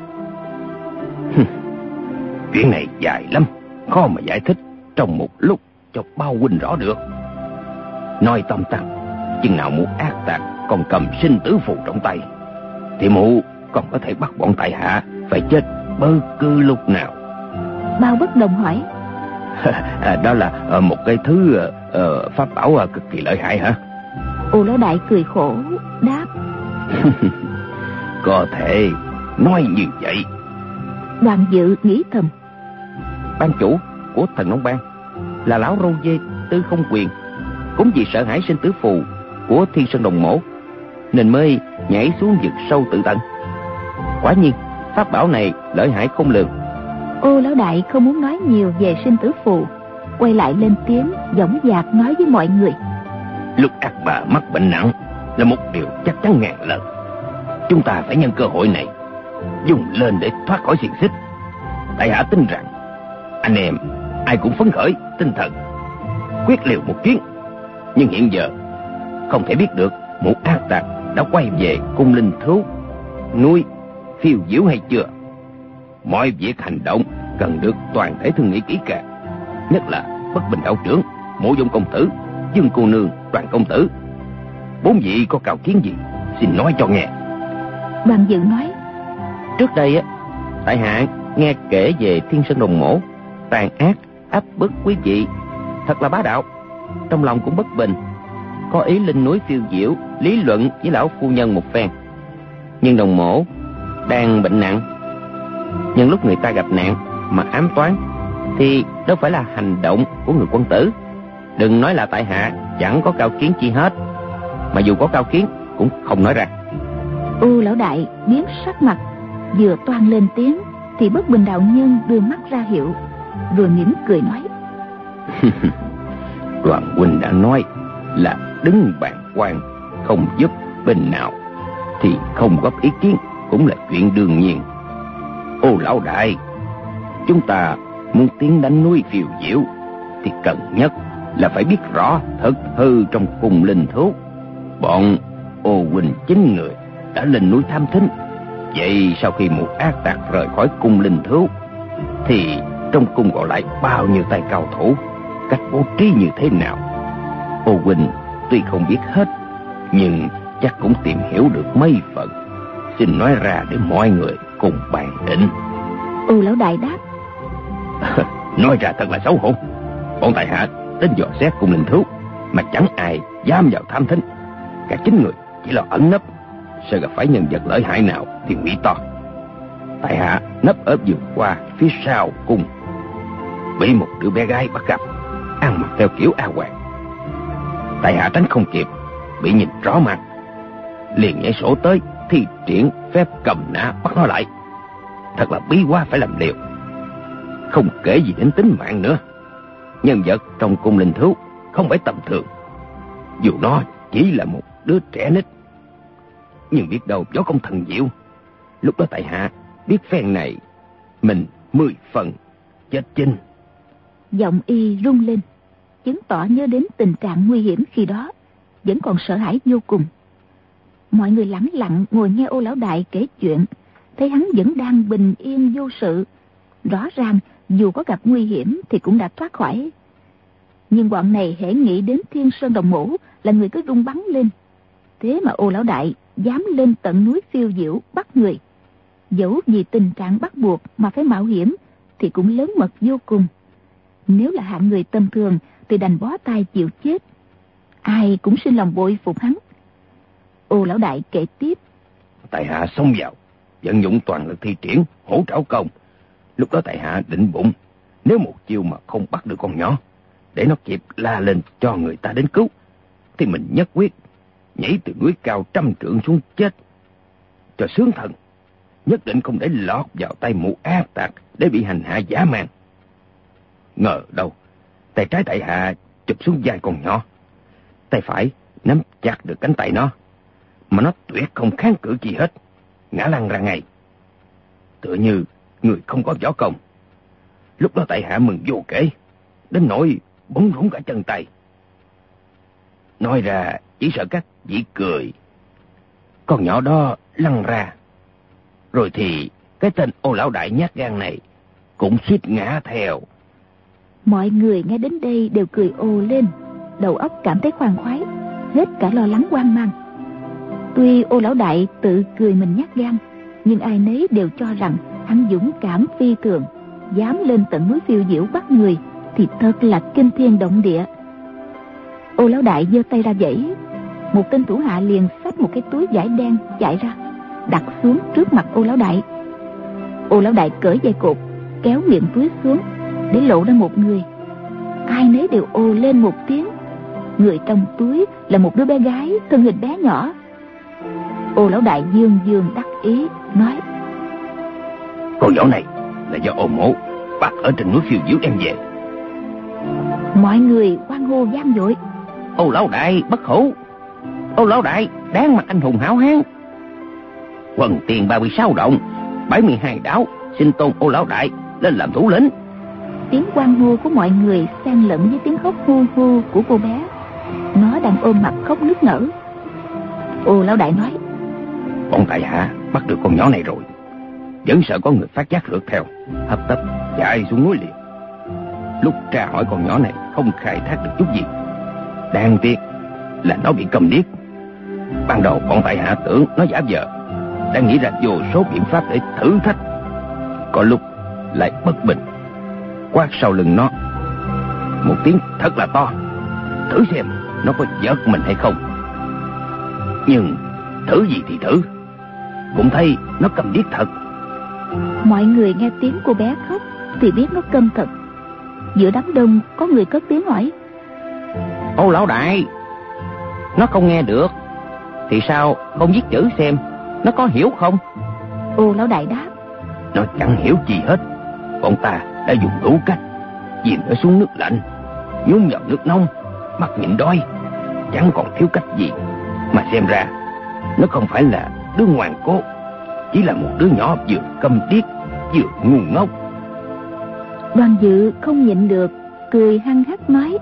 chuyện này dài lắm, khó mà giải thích trong một lúc cho bao huynh rõ được. Nói tóm tắt, chừng nào mụ ác tặc còn cầm sinh tử phù trong tay thì mụ còn có thể bắt bọn tại hạ phải chết bất cứ lúc nào. Bao Bất Đồng hỏi: đó là một cái thứ pháp bảo cực kỳ lợi hại hả? Ô Lão Đại cười khổ đáp: có thể nói như vậy. Đoàn Dự nghĩ thầm: ban chủ của Thần Long Bang là lão râu dê Tư Không Quyền, cũng vì sợ hãi sinh tử phù của Thiên Sơn Đồng Mổ nên mới nhảy xuống vực sâu tự tận. Quả nhiên pháp bảo này lợi hại không lường. Ô Lão Đại không muốn nói nhiều về sinh tử phù, quay lại lên tiếng dõng dạc nói với mọi người: lúc ác bà mắc bệnh nặng là một điều chắc chắn ngàn lần. Chúng ta phải nhân cơ hội này dùng lên để thoát khỏi xiềng xích. Tại hạ tin rằng anh em ai cũng phấn khởi tinh thần quyết liều một chuyến. Nhưng hiện giờ không thể biết được một ác tặc đã quay về cung linh thú núi Phiêu Diễu hay chưa. Mọi việc hành động cần được toàn thể thương nghị kỹ càng, nhất là Bất Bình đạo trưởng, Mộ Dung công tử, Dương cô nương, Đoàn công tử. bốn vị có cao kiến gì, xin nói cho nghe. Đoàn Dự nói: Trước đây á, tại hạ nghe kể về Thiên Sơn Đồng Mổ tàn ác áp bức quý vị, thật là bá đạo. Trong lòng cũng bất bình, có ý lên núi phiêu diễu lý luận với lão phu nhân một phen. Nhưng Đồng Mổ đang bệnh nặng, nhân lúc người ta gặp nạn mà ám toán thì đâu phải là hành động của người quân tử. Đừng nói là tại hạ chẳng có cao kiến chi hết, mà dù có cao kiến cũng không nói ra. U lão đại biến sắc mặt, vừa toan lên tiếng thì Bất Bình đạo nhân đưa mắt ra hiệu, rồi mỉm cười nói: Đoàn huynh đã nói là đứng bàng quan không giúp bên nào, thì không góp ý kiến cũng là chuyện đương nhiên. Ô lão đại, chúng ta muốn tiến đánh núi phiêu diễu thì cần nhất là phải biết rõ thực hư trong cung linh thú. Bọn ô huynh 9 người đã lên núi thám thính. Vậy sau khi một ác tặc rời khỏi cung linh thú thì trong cung còn lại bao nhiêu tay cao thủ, cách bố trí như thế nào? Ô huynh tuy không biết hết, nhưng chắc cũng tìm hiểu được mấy phần. Xin nói ra để mọi người cùng bàn định. U lão đại đáp: Nói ra thật là xấu hổ. Bọn tại hạ đến dò xét cung linh thú mà chẳng ai dám vào thám thính. Cả 9 người chỉ lo ẩn nấp, sợ gặp phải nhân vật lợi hại nào thì nguy to. Tại hạ nấp ở vườn qua phía sau cung, bị một đứa bé gái bắt gặp, ăn mặc theo kiểu A Hoàng. Tại hạ tránh không kịp, bị nhìn rõ mặt, liền nhảy sổ tới thi triển phép cầm nã bắt nó lại. Thật là bí quá phải làm liều. Không kể gì đến tính mạng nữa, nhân vật trong cung linh thú không phải tầm thường. Dù nó chỉ là một đứa trẻ nít, nhưng biết đâu võ công thần diệu. Lúc đó tại hạ biết phen này mình 10 phần chết chinh. Giọng y rung lên, chứng tỏ nhớ đến tình trạng nguy hiểm khi đó, vẫn còn sợ hãi vô cùng. Mọi người lẳng lặng ngồi nghe Ô lão đại kể chuyện, thấy hắn vẫn đang bình yên vô sự. Rõ ràng dù có gặp nguy hiểm thì cũng đã thoát khỏi. Nhưng bọn này hễ nghĩ đến Thiên Sơn Đồng Mổ là người cứ rung bắn lên. Thế mà Ô lão đại dám lên tận núi phiêu diễu bắt người, dẫu vì tình trạng bắt buộc mà phải mạo hiểm thì cũng lớn mật vô cùng. Nếu là hạng người tầm thường thì đành bó tay chịu chết. Ai cũng sinh lòng bội phục hắn. Ô lão đại kể tiếp: Tại hạ xông vào, vận dụng toàn lực thi triển hổ trảo công. Lúc đó tại hạ định bụng, nếu một chiêu mà không bắt được con nhỏ, để nó kịp la lên cho người ta đến cứu, thì mình nhất quyết nhảy từ núi cao 100 trượng xuống chết cho sướng thần. Nhất định không để lọt vào tay mụ ác tặc để bị hành hạ dã man. Ngờ đâu tay trái tại hạ chụp xuống vai con nhỏ, tay phải nắm chặt được cánh tay nó, mà nó tuyệt không kháng cự gì hết, ngã lăn ra ngay, tựa như người không có võ công. Lúc đó tại hạ mừng vô kể, đến nỗi bấn rủng cả chân tay. Nói ra chỉ sợ các vị cười. Con nhỏ đó lăn ra, rồi thì cái tên Ô lão đại nhát gan này cũng suýt ngã theo. Mọi người nghe đến đây đều cười ồ lên, đầu óc cảm thấy khoan khoái, hết cả lo lắng hoang mang. Tuy Ô lão đại tự cười mình nhát gan, nhưng ai nấy đều cho rằng hắn dũng cảm phi thường, dám lên tận núi phiêu diễu bắt người thì thật là kinh thiên động địa. Ô lão đại giơ tay ra vẫy, một tên thủ hạ liền xách một cái túi vải đen chạy ra, đặt xuống trước mặt Ô lão đại. Ô lão đại cởi dây cột, kéo miệng túi xuống để lộ ra một người. Ai nấy đều ồ lên một tiếng. Người trong túi là một đứa bé gái thân hình bé nhỏ. Ô lão đại dương dương đắc ý nói: Con nhỏ này là do Ô mổ bắt ở trên núi phiêu diễu đem về. Mọi người hoan hô vang dội: Ô lão đại bất hủ, Ô lão đại đáng mặt anh hùng hảo hán. Quần tiền 36 động, 72 đảo, xin tôn Ô lão đại lên làm thủ lĩnh. Tiếng hoan hô của mọi người xen lẫn với tiếng khóc hu hu của cô bé. Nó đang ôm mặt khóc nức nở. Ô lão đại nói: Bọn tại hạ bắt được con nhỏ này rồi, vẫn sợ có người phát giác rượt theo, hấp tấp chạy xuống núi liền. Lúc tra hỏi con nhỏ này không khai thác được chút gì. Đáng tiếc là nó bị cầm điếc, Ban đầu bọn tại hạ tưởng nó giả vờ, đã nghĩ ra vô số biện pháp để thử thách. Có lúc lại bất bình, quát sau lưng nó một tiếng thật là to, thử xem nó có giật mình hay không. Nhưng thử gì thì thử, cũng thấy nó câm điếc thật. Mọi người nghe tiếng cô bé khóc thì biết nó câm thật. Giữa đám đông có người cất tiếng hỏi: Ô lão đại, nó không nghe được thì sao không viết chữ xem nó có hiểu không? Ô lão đại đáp: Nó chẳng hiểu gì hết. Bọn ta đã dùng đủ cách, dìm nó xuống nước lạnh, nhúng vào nước nông, mắt nhịn đói, chẳng còn thiếu cách gì. Mà xem ra nó không phải là đứa ngoan cố, chỉ là một đứa nhỏ vừa câm điếc vừa ngu ngốc. Đoàn Dự không nhịn được, cười hăng hắc nói: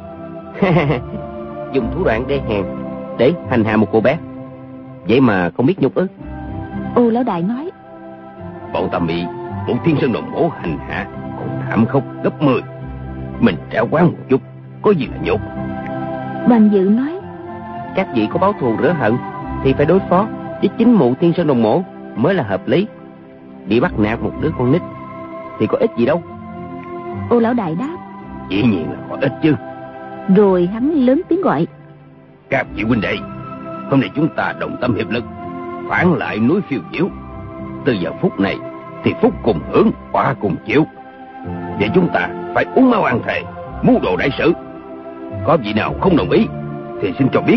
Dùng thủ đoạn đê hèn để hành hạ một cô bé, vậy mà không biết nhục ức. Ô lão đại nói: Bọn ta bị một thiên sơn đồng mổ hành hạ còn thảm khốc gấp 10. Mình trả quán một chút có gì là nhục. Đoàn Dự nói: Các vị có báo thù rửa hận thì phải đối phó với chính mụ thiên sơn đồng mổ mới là hợp lý. Bị bắt nạt một đứa con nít thì có ích gì đâu. Ô lão đại đáp: Dĩ nhiên là có ích chứ. Rồi hắn lớn tiếng gọi: Các vị huynh đệ, hôm nay chúng ta đồng tâm hiệp lực phản lại núi Phiêu Diễu. Từ giờ phút này thì phúc cùng hưởng, họa cùng chịu. Vậy chúng ta phải uống máu ăn thề, mưu đồ đại sự. Có vị nào không đồng ý thì xin cho biết.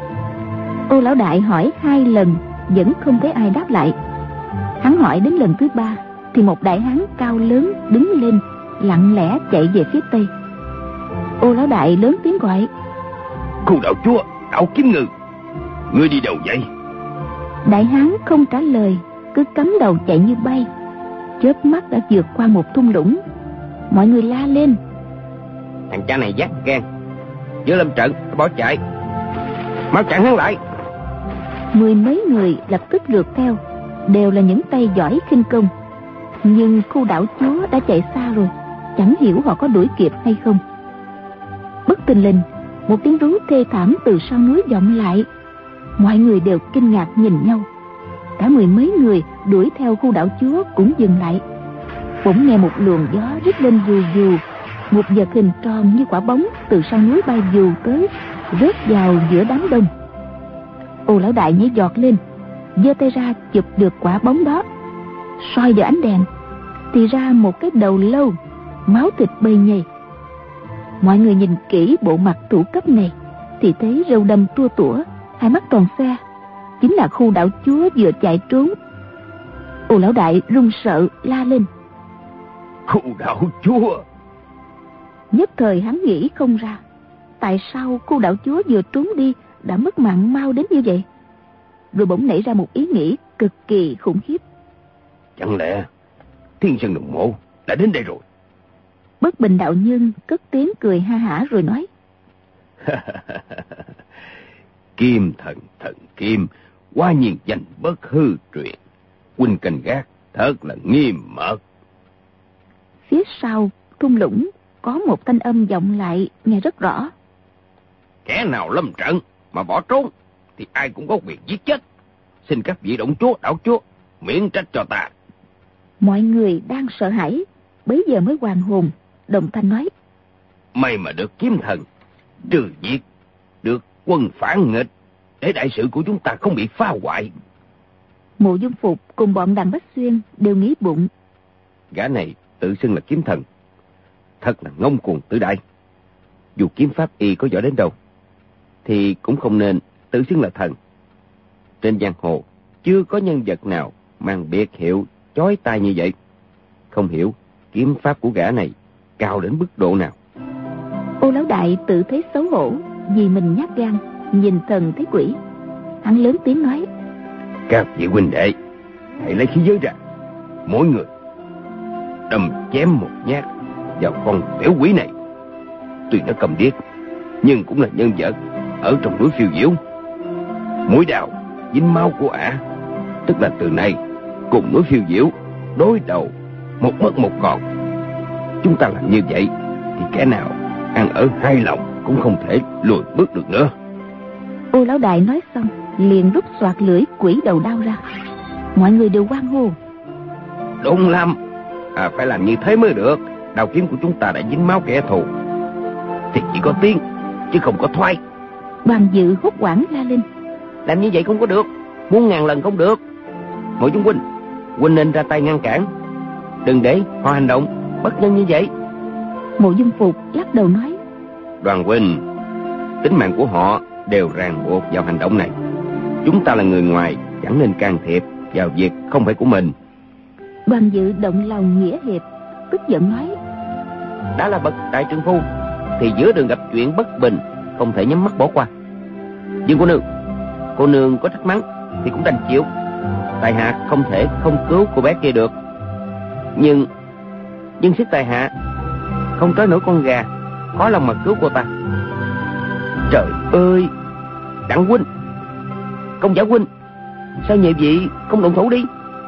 Ô lão đại hỏi 2 lần vẫn không thấy ai đáp lại. Hắn hỏi đến lần thứ 3 thì một đại hán cao lớn đứng lên, lặng lẽ chạy về phía tây. Ô lão đại lớn tiếng gọi: Khu đạo chúa, đạo Kiếm Ngư, ngươi đi đâu vậy? Đại hán không trả lời, cứ cắm đầu chạy như bay. Chớp mắt đã vượt qua một thung lũng. Mọi người la lên: Thằng cha này dắt gan, giữa lâm trận bỏ chạy, mau chặn hắn lại. 10 mấy người lập tức rượt theo, đều là những tay giỏi khinh công. Nhưng khu đảo chúa đã chạy xa rồi, chẳng hiểu họ có đuổi kịp hay không. Bất thình lình, một tiếng rú thê thảm từ sau núi vọng lại. Mọi người đều kinh ngạc nhìn nhau. Cả 10 mấy người đuổi theo khu đảo chúa cũng dừng lại. Bỗng nghe một luồng gió rít lên vù vù. Một vật hình tròn như quả bóng từ sau núi bay vù tới, rớt vào giữa đám đông. Ô lão đại nhảy giọt lên, giơ tay ra chụp được quả bóng đó. Soi vào ánh đèn thì ra một cái đầu lâu, máu thịt bầy nhầy. Mọi người nhìn kỹ bộ mặt thủ cấp này thì thấy râu đâm tua tủa, 2 mắt tròn xe, chính là khu đạo chúa vừa chạy trốn. Ô lão đại run sợ la lên: Khu đạo chúa! Nhất thời hắn nghĩ không ra, tại sao khu đạo chúa vừa trốn đi đã mất mạng mau đến như vậy. Rồi bỗng nảy ra một ý nghĩ cực kỳ khủng khiếp. Chẳng lẽ thiên sơn đồng mộ đã đến đây rồi? Bất Bình đạo nhân cất tiếng cười ha hả rồi nói: Kim thần thần kim, quả nhiên danh bất hư truyền. Huynh canh gác thật là nghiêm mật. Phía sau thung lũng có một thanh âm vọng lại nghe rất rõ: Kẻ nào lâm trận mà bỏ trốn thì ai cũng có quyền giết chết. Xin các vị động chúa, đảo chúa miễn trách cho ta. Mọi người đang sợ hãi, bấy giờ mới hoàn hồn, đồng thanh nói: May mà được kiếm thần trừ diệt, được quân phản nghịch, để đại sự của chúng ta không bị phá hoại. Mộ Dung Phục cùng bọn Đàm Bách Xuyên đều nghĩ bụng: Gã này tự xưng là kiếm thần, thật là ngông cuồng tự đại. Dù kiếm pháp y có giỏi đến đâu thì cũng không nên tự xưng là thần. Trên giang hồ chưa có nhân vật nào mang biệt hiệu chói tai như vậy. Không hiểu kiếm pháp của gã này cao đến mức độ nào. Ô lão đại tự thấy xấu hổ vì mình nhát gan, nhìn thần thấy quỷ. Hắn lớn tiếng nói: Các vị huynh đệ, hãy lấy khí giới ra, mỗi người đâm chém một nhát vào con tiểu quỷ này. Tuy nó cầm điếc nhưng cũng là nhân vật ở trong núi Phiêu Diễu. Mũi đào dính máu của ả, tức là từ nay cùng núi Phiêu Diễu đối đầu, một mất một còn. Chúng ta làm như vậy thì kẻ nào ăn ở hai lòng cũng không thể lùi bước được nữa. Ô lão đại nói xong liền rút xoạc lưỡi quỷ đầu đao ra. Mọi người đều hoan hô. Đúng lắm, phải làm như thế mới được. Đao kiếm của chúng ta đã dính máu kẻ thù thì chỉ có tiến chứ không có thoái. Đoàn Dự hốt hoảng la lên. Làm như vậy không có được, muôn ngàn lần không được. Mộ Dung huynh nên ra tay ngăn cản, đừng để họ hành động bất nhân như vậy. Mộ Dung Phục lắc đầu nói. Đoàn huynh, tính mạng của họ đều ràng buộc vào hành động này. Chúng ta là người ngoài, chẳng nên can thiệp vào việc không phải của mình. Đoàn Dự động lòng nghĩa hiệp, tức giận nói. Đã là bậc đại trượng phu thì giữa đường gặp chuyện bất bình không thể nhắm mắt bỏ qua. Dương cô nương có trách mắng thì cũng đành chịu. Tại hạ không thể không cứu cô bé kia được, nhưng sức tại hạ không tới nỗi con gà khó lòng mà cứu cô ta. Trời ơi, Đặng huynh, Công Giả huynh, sao nhị vị không động thủ đi?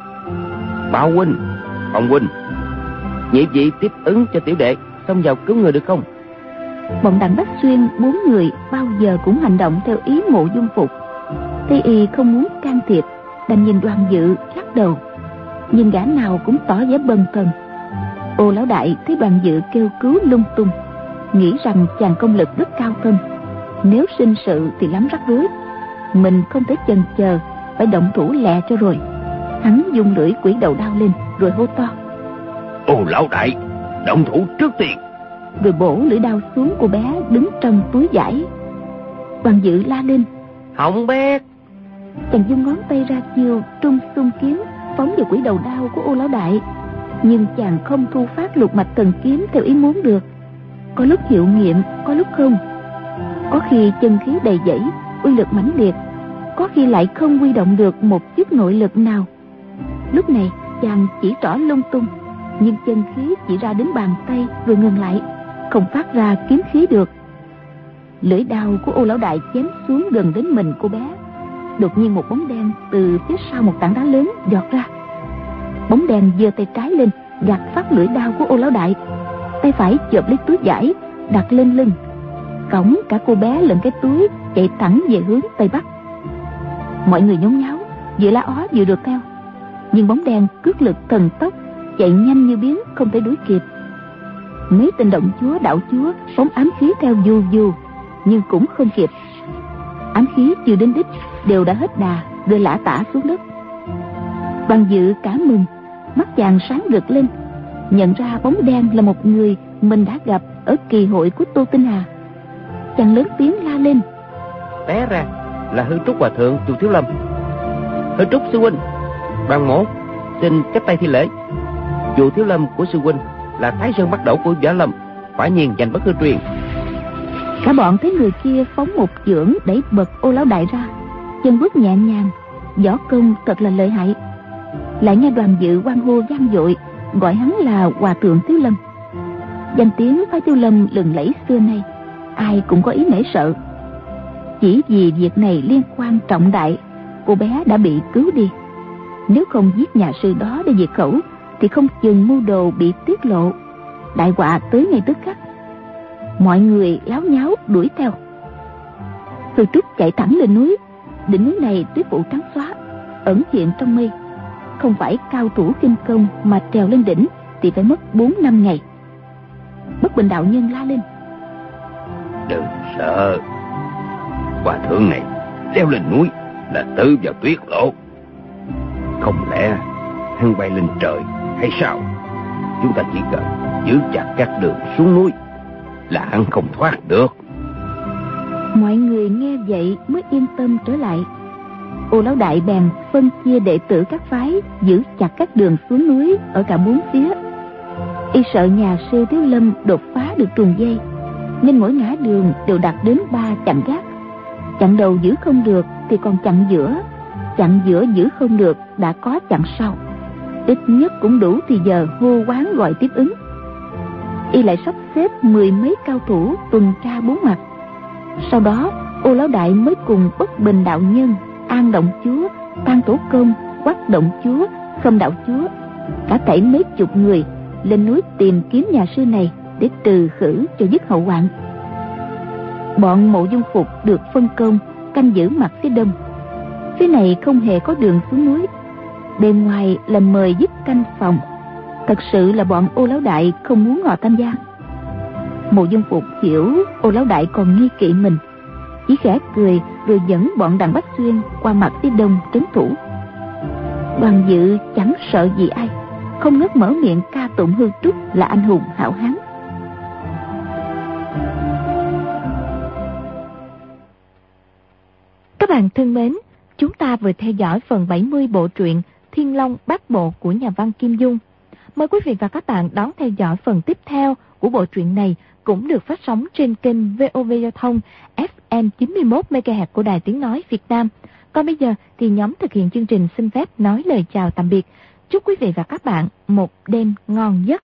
Bảo huynh, Phong huynh, nhị vị tiếp ứng cho tiểu đệ xông vào cứu người được không? Bọn Đặng Bách Xuyên 4 người bao giờ cũng hành động theo ý Mộ Dung Phục. Thế y không muốn can thiệp, đành nhìn Đoàn Dự lắc đầu, nhưng gã nào cũng tỏ vẻ bần thần. Ô lão đại thấy Đoàn Dự kêu cứu lung tung, nghĩ rằng chàng công lực rất cao thâm, nếu sinh sự thì lắm rắc rối, mình không thể chần chờ, phải động thủ lẹ cho rồi. Hắn dùng lưỡi quỷ đầu đao lên rồi hô to. Ô lão đại, động thủ trước tiên. Rồi bổ lưỡi đao xuống cô bé đứng trong túi vải. Đoàn Dự la lên. Hỏng bét. Chàng dung ngón tay ra chiêu trung xung kiếm phóng vào quỷ đầu đao của Ô lão đại, nhưng chàng không thu phát lục mạch thần kiếm theo ý muốn được. Có lúc hiệu nghiệm, có lúc không. Có khi chân khí đầy dẫy, uy lực mãnh liệt, có khi lại không huy động được một chút nội lực nào. Lúc này chàng chỉ trỏ lung tung, nhưng chân khí chỉ ra đến bàn tay rồi ngừng lại, không phát ra kiếm khí được. Lưỡi đao của Ô lão đại chém xuống gần đến mình cô bé. Đột nhiên một bóng đen từ phía sau một tảng đá lớn giọt ra. Bóng đen giơ tay trái lên gạt phát lưỡi đao của Ô lão đại, tay phải chộp lấy túi vải đặt lên lưng, cõng cả cô bé lẫn cái túi chạy thẳng về hướng tây bắc. Mọi người nhốn nháo, vừa la ó vừa được theo, nhưng bóng đen cước lực thần tốc, chạy nhanh như biến, không thể đuổi kịp. Mấy tên động chúa đạo chúa phóng ám khí theo dù dù, nhưng cũng không kịp. Ám khí chưa đến đích đều đã hết đà, rơi lả tả xuống đất. Đoàn Dự cả mừng, mắt chàng sáng rực lên, nhận ra bóng đen là một người mình đã gặp ở kỳ hội của Tô Tinh Hà. Chàng lớn tiếng la lên. Té ra là Hư Trúc hòa thượng Chùa Thiếu Lâm. Hư Trúc sư huynh, Đoàn mổ xin chắp tay thi lễ. Chùa Thiếu Lâm của sư huynh là Thái Sơn bắt đầu của Võ Lâm, quả nhiên danh bất hư truyền. Cả bọn thấy người kia phóng một chưởng đẩy bật Ô lão đại ra, chân bước nhẹ nhàng, võ công thật là lợi hại. Lại nghe Đoàn Dự hoan hô vang dội, gọi hắn là Hòa thượng Thiếu Lâm. Danh tiếng phái Thiếu Lâm lừng lẫy xưa nay, ai cũng có ý nể sợ. Chỉ vì việc này liên quan trọng đại, cô bé đã bị cứu đi. Nếu không giết nhà sư đó để diệt khẩu, thì không chừng mưu đồ bị tiết lộ, đại họa tới ngay tức khắc. Mọi người láo nháo đuổi theo. Hư Trúc chạy thẳng lên núi. Đỉnh núi này tuyết phủ trắng xóa, ẩn hiện trong mây. Không phải cao thủ kinh công mà trèo lên đỉnh thì phải mất 4-5 ngày. Bất Bình đạo nhân la lên. Đừng sợ, hòa thượng này leo lên núi là tự vào tuyết lộ. Không lẽ hắn bay lên trời hay sao? Chúng ta chỉ cần giữ chặt các đường xuống núi là hắn không thoát được. Mọi người nghe vậy mới yên tâm trở lại. Ô lão đại bèn phân chia đệ tử các phái giữ chặt các đường xuống núi ở cả 4 phía. Y sợ nhà sư Thiếu Lâm đột phá được truồng dây, nên mỗi ngã đường đều đặt đến 3 chặn gác. Chặn đầu giữ không được thì còn chặn giữa giữ không được đã có chặn sau. Ít nhất cũng đủ thì giờ hô quán gọi tiếp ứng. Y lại sắp xếp 10 mấy cao thủ tuần tra 4 mặt. Sau đó Ô lão đại mới cùng Bất Bình đạo nhân, An động chúa, Tăng tổ công, Quắc động chúa, Khâm đạo chúa, cả thảy mấy chục người lên núi tìm kiếm nhà sư này để trừ khử cho dứt hậu hoạn. Bọn Mộ Dung Phục được phân công canh giữ mặt phía đông, Phía này không hề có đường xuống núi, bên ngoài là mời giúp canh phòng. Thật sự là bọn Ô Lão Đại không muốn ngọ Tam Giang. Mộ Dung Phục hiểu Ô Lão Đại còn nghi kỵ mình, chỉ khẽ cười rồi dẫn bọn Đặng Bách Xuyên qua mặt phía đông trấn thủ. Đoàn Dự chẳng sợ gì ai, không ngớt mở miệng ca tụng Hư Trúc là anh hùng hảo hán. Các bạn thân mến, chúng ta vừa theo dõi phần 70 bộ truyện Thiên Long Bát Bộ của nhà văn Kim Dung. Mời quý vị và các bạn đón theo dõi phần tiếp theo của bộ truyện này, cũng được phát sóng trên kênh VOV Giao thông FM 91 MHz của Đài Tiếng nói Việt Nam. Còn bây giờ thì nhóm thực hiện chương trình xin phép nói lời chào tạm biệt. Chúc quý vị và các bạn một đêm ngon giấc.